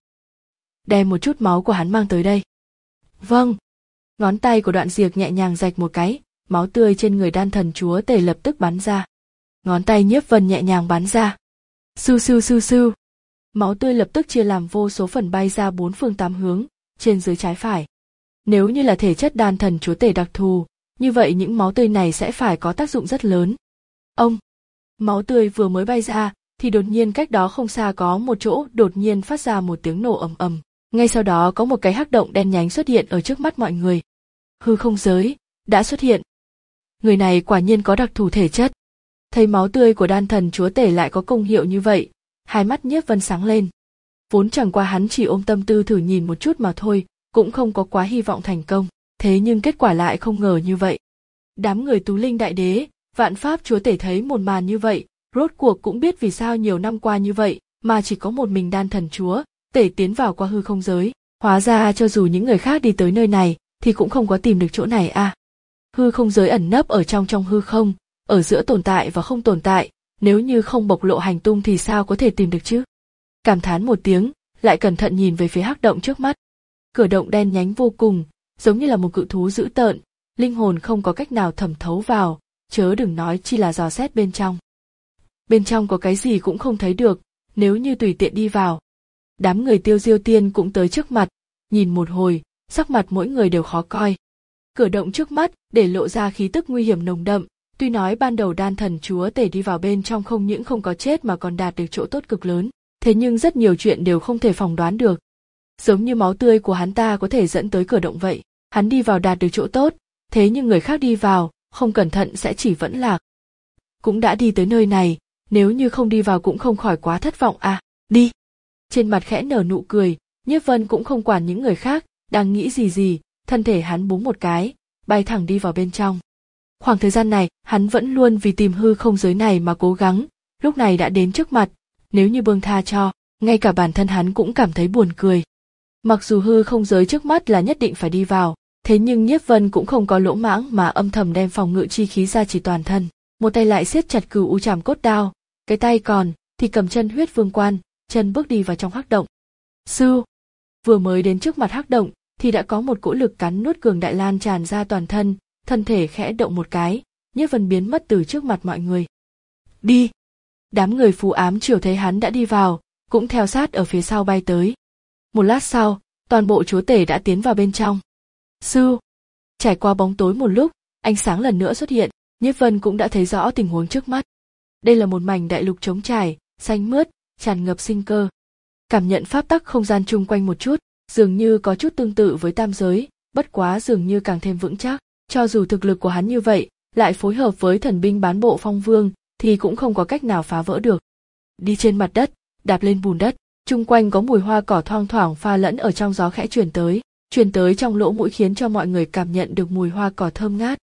Đem một chút máu của hắn mang tới đây. Vâng. Ngón tay của Đoạn Diệp nhẹ nhàng rạch một cái, máu tươi trên người đan thần chúa tể lập tức bắn ra. Ngón tay Nhiếp Vân nhẹ nhàng bắn ra. Sưu sưu sưu sưu. Máu tươi lập tức chia làm vô số phần bay ra bốn phương tám hướng, trên dưới trái phải. Nếu như là thể chất đan thần chúa tể đặc thù, như vậy những máu tươi này sẽ phải có tác dụng rất lớn. Ông! Máu tươi vừa mới bay ra, thì đột nhiên cách đó không xa có một chỗ đột nhiên phát ra một tiếng nổ ầm ầm. Ngay sau đó có một cái hắc động đen nhánh xuất hiện ở trước mắt mọi người. Hư không giới đã xuất hiện. Người này quả nhiên có đặc thù thể chất. Thấy máu tươi của đan thần chúa tể lại có công hiệu như vậy, hai mắt Nhiếp Vân sáng lên. Vốn chẳng qua hắn chỉ ôm tâm tư thử nhìn một chút mà thôi, cũng không có quá hy vọng thành công. Thế nhưng kết quả lại không ngờ như vậy. Đám người Tú Linh Đại Đế, Vạn Pháp chúa tể thấy một màn như vậy, rốt cuộc cũng biết vì sao nhiều năm qua như vậy mà chỉ có một mình đan thần chúa tể tiến vào qua hư không giới. Hóa ra cho dù những người khác đi tới nơi này thì cũng không có tìm được chỗ này à. Hư không giới ẩn nấp ở trong trong hư không, ở giữa tồn tại và không tồn tại, nếu như không bộc lộ hành tung thì sao có thể tìm được chứ. Cảm thán một tiếng, lại cẩn thận nhìn về phía hắc động trước mắt. Cửa động đen nhánh vô cùng, giống như là một cự thú dữ tợn, linh hồn không có cách nào thẩm thấu vào, chớ đừng nói chi là dò xét bên trong. Bên trong có cái gì cũng không thấy được, nếu như tùy tiện đi vào. Đám người Tiêu Diêu Tiên cũng tới trước mặt, nhìn một hồi, sắc mặt mỗi người đều khó coi. Cửa động trước mắt để lộ ra khí tức nguy hiểm nồng đậm, tuy nói ban đầu đan thần chúa tể đi vào bên trong không những không có chết mà còn đạt được chỗ tốt cực lớn, thế nhưng rất nhiều chuyện đều không thể phỏng đoán được. Giống như máu tươi của hắn ta có thể dẫn tới cửa động vậy, hắn đi vào đạt được chỗ tốt, thế nhưng người khác đi vào, không cẩn thận sẽ chỉ vẫn lạc. Cũng đã đi tới nơi này, nếu như không đi vào cũng không khỏi quá thất vọng à, đi. Trên mặt khẽ nở nụ cười, Nhiếp Vân cũng không quản những người khác, đang nghĩ gì gì, thân thể hắn búng một cái, bay thẳng đi vào bên trong. Khoảng thời gian này, hắn vẫn luôn vì tìm hư không giới này mà cố gắng, lúc này đã đến trước mặt, nếu như buông tha cho, ngay cả bản thân hắn cũng cảm thấy buồn cười. Mặc dù hư không giới trước mắt là nhất định phải đi vào, thế nhưng Nhiếp Vân cũng không có lỗ mãng mà âm thầm đem phòng ngự chi khí ra chỉ toàn thân, một tay lại siết chặt cửu u trảm cốt đao, cái tay còn thì cầm chân huyết vương quan, chân bước đi vào trong hắc động. Sư, vừa mới đến trước mặt hắc động thì đã có một cỗ lực cắn nuốt cường đại lan tràn ra toàn thân, thân thể khẽ động một cái, Nhiếp Vân biến mất từ trước mặt mọi người. Đi! Đám người phù ám triều thấy hắn đã đi vào, cũng theo sát ở phía sau bay tới. Một lát sau, toàn bộ chúa tể đã tiến vào bên trong. Sư! Trải qua bóng tối một lúc, ánh sáng lần nữa xuất hiện, Nhiếp Vân cũng đã thấy rõ tình huống trước mắt. Đây là một mảnh đại lục trống trải, xanh mướt, tràn ngập sinh cơ. Cảm nhận pháp tắc không gian chung quanh một chút, dường như có chút tương tự với tam giới, bất quá dường như càng thêm vững chắc. Cho dù thực lực của hắn như vậy, lại phối hợp với thần binh bán bộ phong vương, thì cũng không có cách nào phá vỡ được. Đi trên mặt đất, đạp lên bùn đất, chung quanh có mùi hoa cỏ thoang thoảng pha lẫn ở trong gió khẽ truyền tới, truyền tới trong lỗ mũi khiến cho mọi người cảm nhận được mùi hoa cỏ thơm ngát.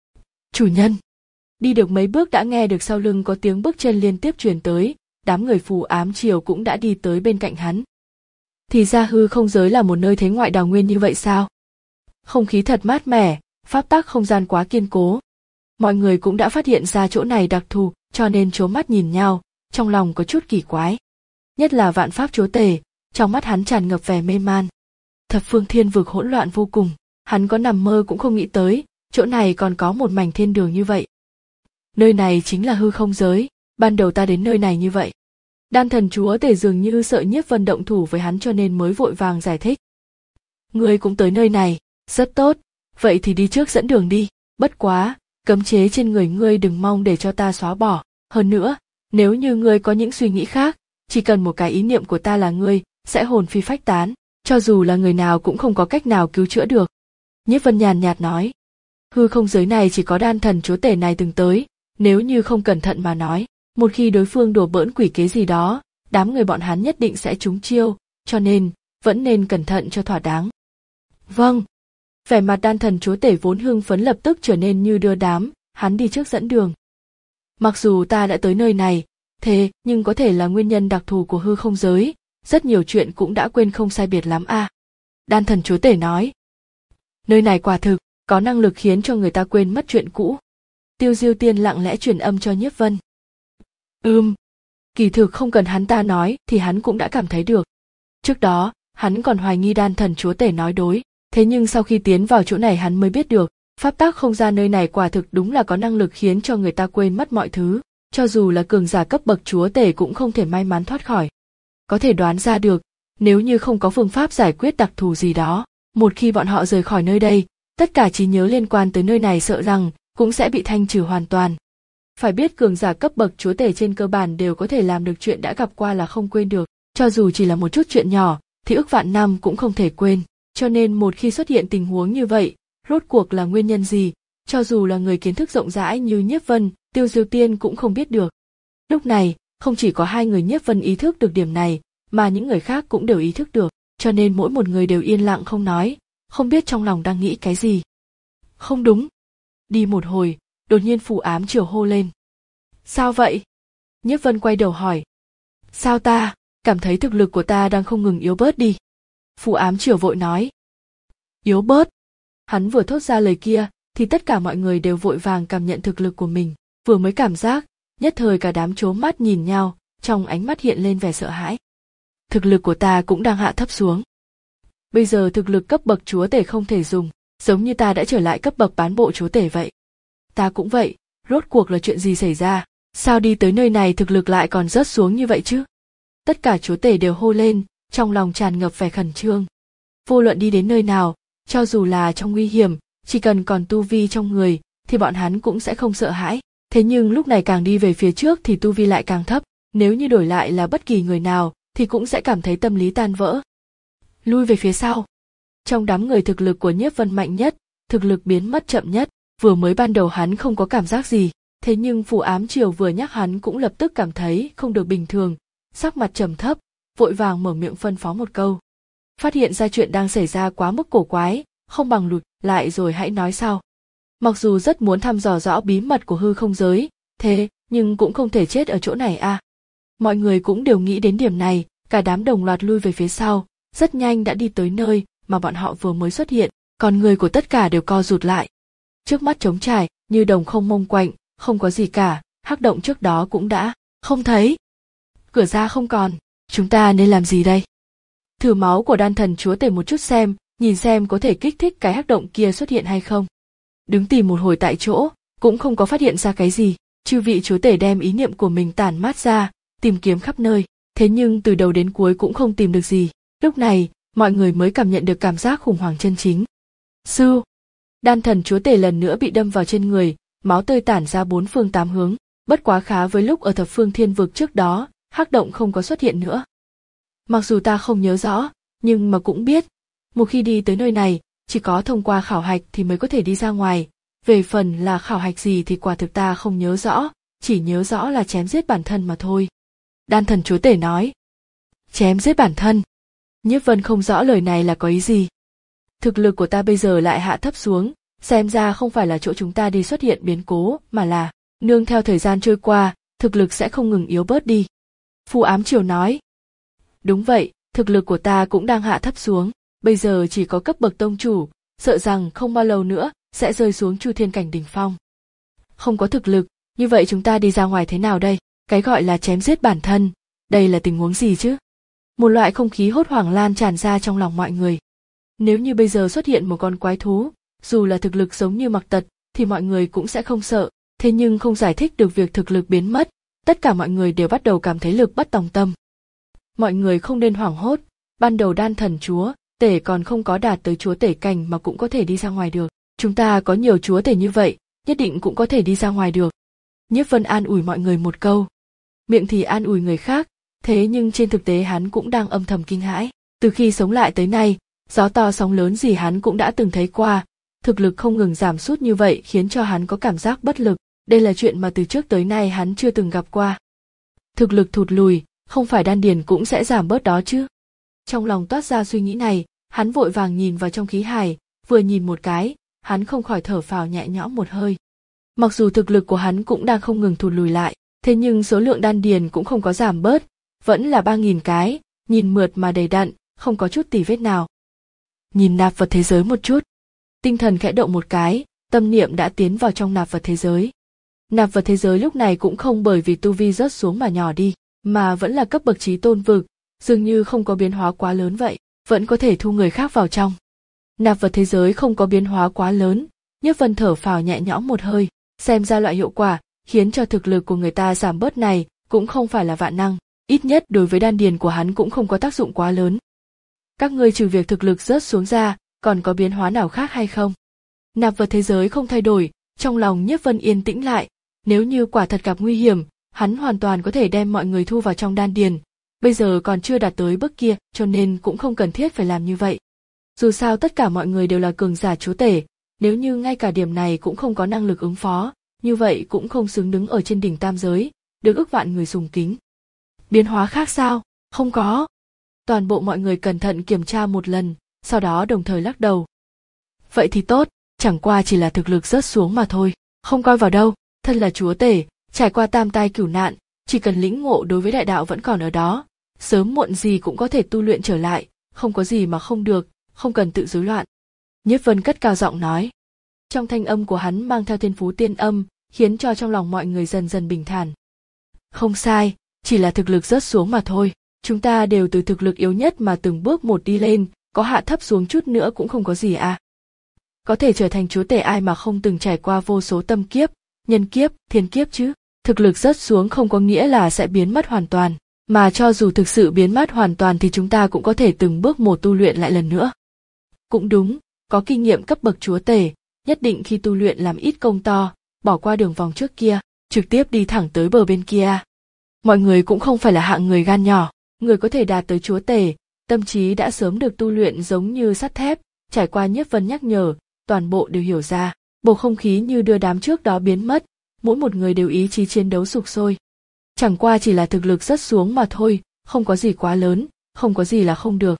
Chủ nhân! Đi được mấy bước đã nghe được sau lưng có tiếng bước chân liên tiếp truyền tới, đám người phù ám triều cũng đã đi tới bên cạnh hắn. Thì ra hư không giới là một nơi thế ngoại đào nguyên như vậy sao? Không khí thật mát mẻ, pháp tắc không gian quá kiên cố. Mọi người cũng đã phát hiện ra chỗ này đặc thù, cho nên trố mắt nhìn nhau, trong lòng có chút kỳ quái. Nhất là Vạn Pháp chúa tể, trong mắt hắn tràn ngập vẻ mê man. Thập phương thiên vực hỗn loạn vô cùng, hắn có nằm mơ cũng không nghĩ tới, chỗ này còn có một mảnh thiên đường như vậy. Nơi này chính là hư không giới, ban đầu ta đến nơi này như vậy. Đan thần chúa tể dường như sợ Nhiếp Vân động thủ với hắn cho nên mới vội vàng giải thích. Ngươi cũng tới nơi này, rất tốt, vậy thì đi trước dẫn đường đi, bất quá, cấm chế trên người ngươi đừng mong để cho ta xóa bỏ, hơn nữa, nếu như ngươi có những suy nghĩ khác, chỉ cần một cái ý niệm của ta là ngươi, sẽ hồn phi phách tán, cho dù là người nào cũng không có cách nào cứu chữa được. Nhiếp Vân nhàn nhạt nói, hư không giới này chỉ có đan thần chúa tể này từng tới, nếu như không cẩn thận mà nói, một khi đối phương đùa bỡn quỷ kế gì đó, đám người bọn hắn nhất định sẽ trúng chiêu, cho nên, vẫn nên cẩn thận cho thỏa đáng. Vâng. Vẻ mặt đan thần chúa tể vốn hưng phấn lập tức trở nên như đưa đám, hắn đi trước dẫn đường. Mặc dù ta đã tới nơi này, thế nhưng có thể là nguyên nhân đặc thù của hư không giới, rất nhiều chuyện cũng đã quên không sai biệt lắm a. À. Đan thần chúa tể nói. Nơi này quả thực có năng lực khiến cho người ta quên mất chuyện cũ. Tiêu Diêu Tiên lặng lẽ truyền âm cho Nhiếp Vân. Ừm, kỳ thực không cần hắn ta nói thì hắn cũng đã cảm thấy được. Trước đó, hắn còn hoài nghi đan thần chúa tể nói đối, thế nhưng sau khi tiến vào chỗ này hắn mới biết được, pháp tắc không gian nơi này quả thực đúng là có năng lực khiến cho người ta quên mất mọi thứ, cho dù là cường giả cấp bậc chúa tể cũng không thể may mắn thoát khỏi. Có thể đoán ra được, nếu như không có phương pháp giải quyết đặc thù gì đó, một khi bọn họ rời khỏi nơi đây, tất cả trí nhớ liên quan tới nơi này sợ rằng cũng sẽ bị thanh trừ hoàn toàn. Phải biết cường giả cấp bậc chúa tể trên cơ bản đều có thể làm được chuyện đã gặp qua là không quên được, cho dù chỉ là một chút chuyện nhỏ thì ức vạn năm cũng không thể quên, cho nên một khi xuất hiện tình huống như vậy, rốt cuộc là nguyên nhân gì, cho dù là người kiến thức rộng rãi như Nhiếp Vân, Tiêu Diêu Tiên cũng không biết được. Lúc này, không chỉ có hai người Nhiếp Vân ý thức được điểm này, mà những người khác cũng đều ý thức được, cho nên mỗi một người đều yên lặng không nói, không biết trong lòng đang nghĩ cái gì. Không đúng. Đi một hồi, đột nhiên Phù Ám Triều hô lên. Sao vậy? Nhiếp Vân quay đầu hỏi. Sao ta, cảm thấy thực lực của ta đang không ngừng yếu bớt đi. Phù Ám Triều vội nói. Yếu bớt? Hắn vừa thốt ra lời kia, thì tất cả mọi người đều vội vàng cảm nhận thực lực của mình, vừa mới cảm giác, nhất thời cả đám trố mắt nhìn nhau, trong ánh mắt hiện lên vẻ sợ hãi. Thực lực của ta cũng đang hạ thấp xuống. Bây giờ thực lực cấp bậc chúa tể không thể dùng, giống như ta đã trở lại cấp bậc bán bộ chúa tể vậy. Ta cũng vậy, rốt cuộc là chuyện gì xảy ra, sao đi tới nơi này thực lực lại còn rớt xuống như vậy chứ? Tất cả chúa tể đều hô lên, trong lòng tràn ngập vẻ khẩn trương. Vô luận đi đến nơi nào, cho dù là trong nguy hiểm, chỉ cần còn tu vi trong người, thì bọn hắn cũng sẽ không sợ hãi. Thế nhưng lúc này càng đi về phía trước thì tu vi lại càng thấp, nếu như đổi lại là bất kỳ người nào, thì cũng sẽ cảm thấy tâm lý tan vỡ. Lui về phía sau. Trong đám người thực lực của Nhiếp Vân mạnh nhất, thực lực biến mất chậm nhất, vừa mới ban đầu hắn không có cảm giác gì, thế nhưng Phù Ám Triều vừa nhắc hắn cũng lập tức cảm thấy không được bình thường, sắc mặt trầm thấp, vội vàng mở miệng phân phó một câu. Phát hiện ra chuyện đang xảy ra quá mức cổ quái, không bằng lùi lại rồi hãy nói sau. Mặc dù rất muốn thăm dò rõ bí mật của hư không giới, thế nhưng cũng không thể chết ở chỗ này a. À. Mọi người cũng đều nghĩ đến điểm này, cả đám đồng loạt lui về phía sau, rất nhanh đã đi tới nơi mà bọn họ vừa mới xuất hiện, còn người của tất cả đều co rụt lại. Trước mắt trống trải, như đồng không mông quạnh, không có gì cả, hắc động trước đó cũng đã không thấy. Cửa ra không còn, chúng ta nên làm gì đây? Thử máu của đan thần chúa tể một chút xem, nhìn xem có thể kích thích cái hắc động kia xuất hiện hay không. Đứng tìm một hồi tại chỗ, cũng không có phát hiện ra cái gì, chư vị chúa tể đem ý niệm của mình tản mát ra, tìm kiếm khắp nơi, thế nhưng từ đầu đến cuối cũng không tìm được gì. Lúc này, mọi người mới cảm nhận được cảm giác khủng hoảng chân chính. Sư, đan thần chúa tể lần nữa bị đâm vào trên người, máu tươi tản ra bốn phương tám hướng, bất quá khá với lúc ở thập phương thiên vực trước đó, hắc động không có xuất hiện nữa. Mặc dù ta không nhớ rõ, nhưng mà cũng biết, một khi đi tới nơi này, chỉ có thông qua khảo hạch thì mới có thể đi ra ngoài. Về phần là khảo hạch gì thì quả thực ta không nhớ rõ, chỉ nhớ rõ là chém giết bản thân mà thôi. Đan thần chúa tể nói. Chém giết bản thân. Nhiếp Vân không rõ lời này là có ý gì. Thực lực của ta bây giờ lại hạ thấp xuống, xem ra không phải là chỗ chúng ta đi xuất hiện biến cố, mà là, nương theo thời gian trôi qua, thực lực sẽ không ngừng yếu bớt đi. Phù Ám Triều nói. Đúng vậy, thực lực của ta cũng đang hạ thấp xuống, bây giờ chỉ có cấp bậc tông chủ, sợ rằng không bao lâu nữa sẽ rơi xuống Chu Thiên cảnh đỉnh phong. Không có thực lực, như vậy chúng ta đi ra ngoài thế nào đây? Cái gọi là chém giết bản thân, đây là tình huống gì chứ? Một loại không khí hốt hoảng lan tràn ra trong lòng mọi người. Nếu như bây giờ xuất hiện một con quái thú, dù là thực lực giống như Mặc Tật, thì mọi người cũng sẽ không sợ, thế nhưng không giải thích được việc thực lực biến mất, tất cả mọi người đều bắt đầu cảm thấy lực bất tòng tâm. Mọi người không nên hoảng hốt, ban đầu đan thần chúa tể còn không có đạt tới chúa tể cảnh mà cũng có thể đi ra ngoài được. Chúng ta có nhiều chúa tể như vậy, nhất định cũng có thể đi ra ngoài được. Nhiếp Vân an ủi mọi người một câu. Miệng thì an ủi người khác, thế nhưng trên thực tế hắn cũng đang âm thầm kinh hãi. Từ khi sống lại tới nay, gió to sóng lớn gì hắn cũng đã từng thấy qua, thực lực không ngừng giảm sút như vậy khiến cho hắn có cảm giác bất lực, đây là chuyện mà từ trước tới nay hắn chưa từng gặp qua. Thực lực thụt lùi, không phải đan điền cũng sẽ giảm bớt đó chứ. Trong lòng toát ra suy nghĩ này, hắn vội vàng nhìn vào trong khí hải, vừa nhìn một cái, hắn không khỏi thở phào nhẹ nhõm một hơi. Mặc dù thực lực của hắn cũng đang không ngừng thụt lùi lại, thế nhưng số lượng đan điền cũng không có giảm bớt, vẫn là ba nghìn cái, nhìn mượt mà đầy đặn, không có chút tì vết nào. Nhìn nạp vật thế giới một chút. Tinh thần khẽ động một cái, tâm niệm đã tiến vào trong nạp vật thế giới. Nạp vật thế giới lúc này cũng không bởi vì tu vi rớt xuống mà nhỏ đi, mà vẫn là cấp bậc chí tôn vực, dường như không có biến hóa quá lớn vậy, vẫn có thể thu người khác vào trong. Nạp vật thế giới không có biến hóa quá lớn, Nhiếp Vân thở phào nhẹ nhõm một hơi, xem ra loại hiệu quả khiến cho thực lực của người ta giảm bớt này cũng không phải là vạn năng, ít nhất đối với đan điền của hắn cũng không có tác dụng quá lớn. Các ngươi trừ việc thực lực rớt xuống ra, còn có biến hóa nào khác hay không? Nạp vật thế giới không thay đổi, trong lòng Nhiếp Vân yên tĩnh lại, nếu như quả thật gặp nguy hiểm, hắn hoàn toàn có thể đem mọi người thu vào trong đan điền, bây giờ còn chưa đạt tới bước kia, cho nên cũng không cần thiết phải làm như vậy. Dù sao tất cả mọi người đều là cường giả chúa tể, nếu như ngay cả điểm này cũng không có năng lực ứng phó, như vậy cũng không xứng đứng ở trên đỉnh tam giới, được ức vạn người sùng kính. Biến hóa khác sao? Không có. Toàn bộ mọi người cẩn thận kiểm tra một lần, sau đó đồng thời lắc đầu. Vậy thì tốt, chẳng qua chỉ là thực lực rớt xuống mà thôi, không coi vào đâu, thân là chúa tể, trải qua tam tai cửu nạn, chỉ cần lĩnh ngộ đối với đại đạo vẫn còn ở đó, sớm muộn gì cũng có thể tu luyện trở lại, không có gì mà không được, không cần tự rối loạn. Nhiếp Vân cất cao giọng nói. Trong thanh âm của hắn mang theo thiên phú tiên âm, khiến cho trong lòng mọi người dần dần bình thản. Không sai, chỉ là thực lực rớt xuống mà thôi, chúng ta đều từ thực lực yếu nhất mà từng bước một đi lên, có hạ thấp xuống chút nữa cũng không có gì à. Có thể trở thành chúa tể ai mà không từng trải qua vô số tâm kiếp, nhân kiếp, thiên kiếp chứ, thực lực rớt xuống không có nghĩa là sẽ biến mất hoàn toàn, mà cho dù thực sự biến mất hoàn toàn thì chúng ta cũng có thể từng bước một tu luyện lại lần nữa. Cũng đúng, có kinh nghiệm cấp bậc chúa tể, nhất định khi tu luyện làm ít công to, bỏ qua đường vòng trước kia, trực tiếp đi thẳng tới bờ bên kia. Mọi người cũng không phải là hạng người gan nhỏ, người có thể đạt tới chúa tể, tâm trí đã sớm được tu luyện giống như sắt thép, trải qua Nhiếp Vân nhắc nhở, toàn bộ đều hiểu ra, bầu không khí như đưa đám trước đó biến mất, mỗi một người đều ý chí chiến đấu sục sôi. Chẳng qua chỉ là thực lực rất xuống mà thôi, không có gì quá lớn, không có gì là không được.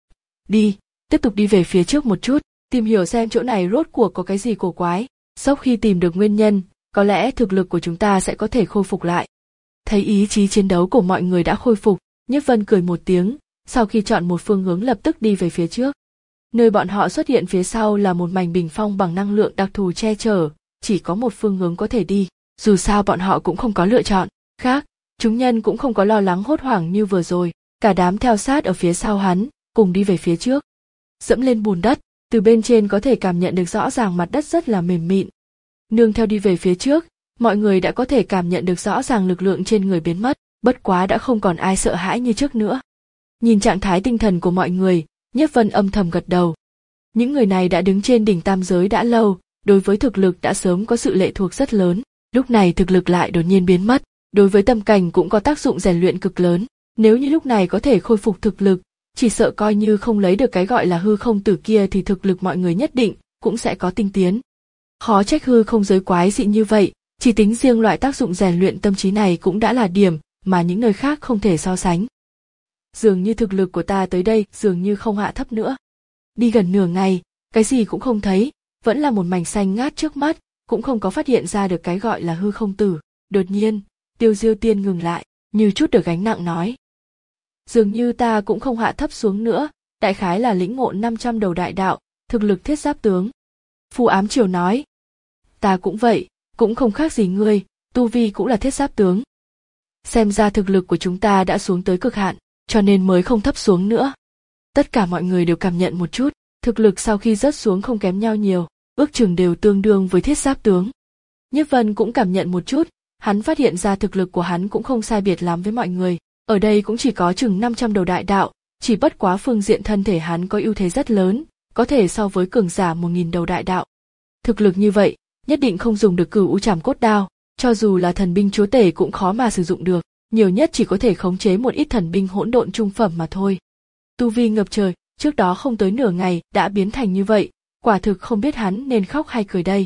Đi, tiếp tục đi về phía trước một chút, tìm hiểu xem chỗ này rốt cuộc có cái gì cổ quái, sau khi tìm được nguyên nhân, có lẽ thực lực của chúng ta sẽ có thể khôi phục lại. Thấy ý chí chiến đấu của mọi người đã khôi phục, Nhiếp Vân cười một tiếng, sau khi chọn một phương hướng lập tức đi về phía trước. Nơi bọn họ xuất hiện phía sau là một mảnh bình phong bằng năng lượng đặc thù che chở, chỉ có một phương hướng có thể đi, dù sao bọn họ cũng không có lựa chọn khác, chúng nhân cũng không có lo lắng hốt hoảng như vừa rồi, cả đám theo sát ở phía sau hắn, cùng đi về phía trước. Dẫm lên bùn đất, từ bên trên có thể cảm nhận được rõ ràng mặt đất rất là mềm mịn. Nương theo đi về phía trước, mọi người đã có thể cảm nhận được rõ ràng lực lượng trên người biến mất, bất quá đã không còn ai sợ hãi như trước nữa. Nhìn trạng thái tinh thần của mọi người, Nhiếp Vân âm thầm gật đầu. Những người này đã đứng trên đỉnh tam giới đã lâu, đối với thực lực đã sớm có sự lệ thuộc rất lớn, lúc này thực lực lại đột nhiên biến mất, đối với tâm cảnh cũng có tác dụng rèn luyện cực lớn, nếu như lúc này có thể khôi phục thực lực, chỉ sợ coi như không lấy được cái gọi là hư không tử kia thì thực lực mọi người nhất định cũng sẽ có tinh tiến. Khó trách hư không giới quái dị như vậy, chỉ tính riêng loại tác dụng rèn luyện tâm trí này cũng đã là điểm mà những nơi khác không thể so sánh. Dường như thực lực của ta tới đây dường như không hạ thấp nữa. Đi gần nửa ngày, cái gì cũng không thấy, vẫn là một mảnh xanh ngát trước mắt, cũng không có phát hiện ra được cái gọi là hư không tử. Đột nhiên, Tiêu Diêu Tiên ngừng lại, như chút được gánh nặng nói. Dường như ta cũng không hạ thấp xuống nữa, đại khái là lĩnh ngộ năm trăm đầu đại đạo, thực lực thiết giáp tướng. Phù Ám Triều nói. Ta cũng vậy, cũng không khác gì ngươi, tu vi cũng là thiết giáp tướng. Xem ra thực lực của chúng ta đã xuống tới cực hạn, cho nên mới không thấp xuống nữa. Tất cả mọi người đều cảm nhận một chút, thực lực sau khi rớt xuống không kém nhau nhiều, ước chừng đều tương đương với thiết giáp tướng. Nhiếp Vân cũng cảm nhận một chút, hắn phát hiện ra thực lực của hắn cũng không sai biệt lắm với mọi người, ở đây cũng chỉ có chừng năm trăm đầu đại đạo, chỉ bất quá phương diện thân thể hắn có ưu thế rất lớn, có thể so với cường giả một nghìn đầu đại đạo. Thực lực như vậy, nhất định không dùng được Cửu U Trảm Cốt Đao, cho dù là thần binh chúa tể cũng khó mà sử dụng được, nhiều nhất chỉ có thể khống chế một ít thần binh hỗn độn trung phẩm mà thôi. Tu vi ngập trời, trước đó không tới nửa ngày đã biến thành như vậy, quả thực không biết hắn nên khóc hay cười đây.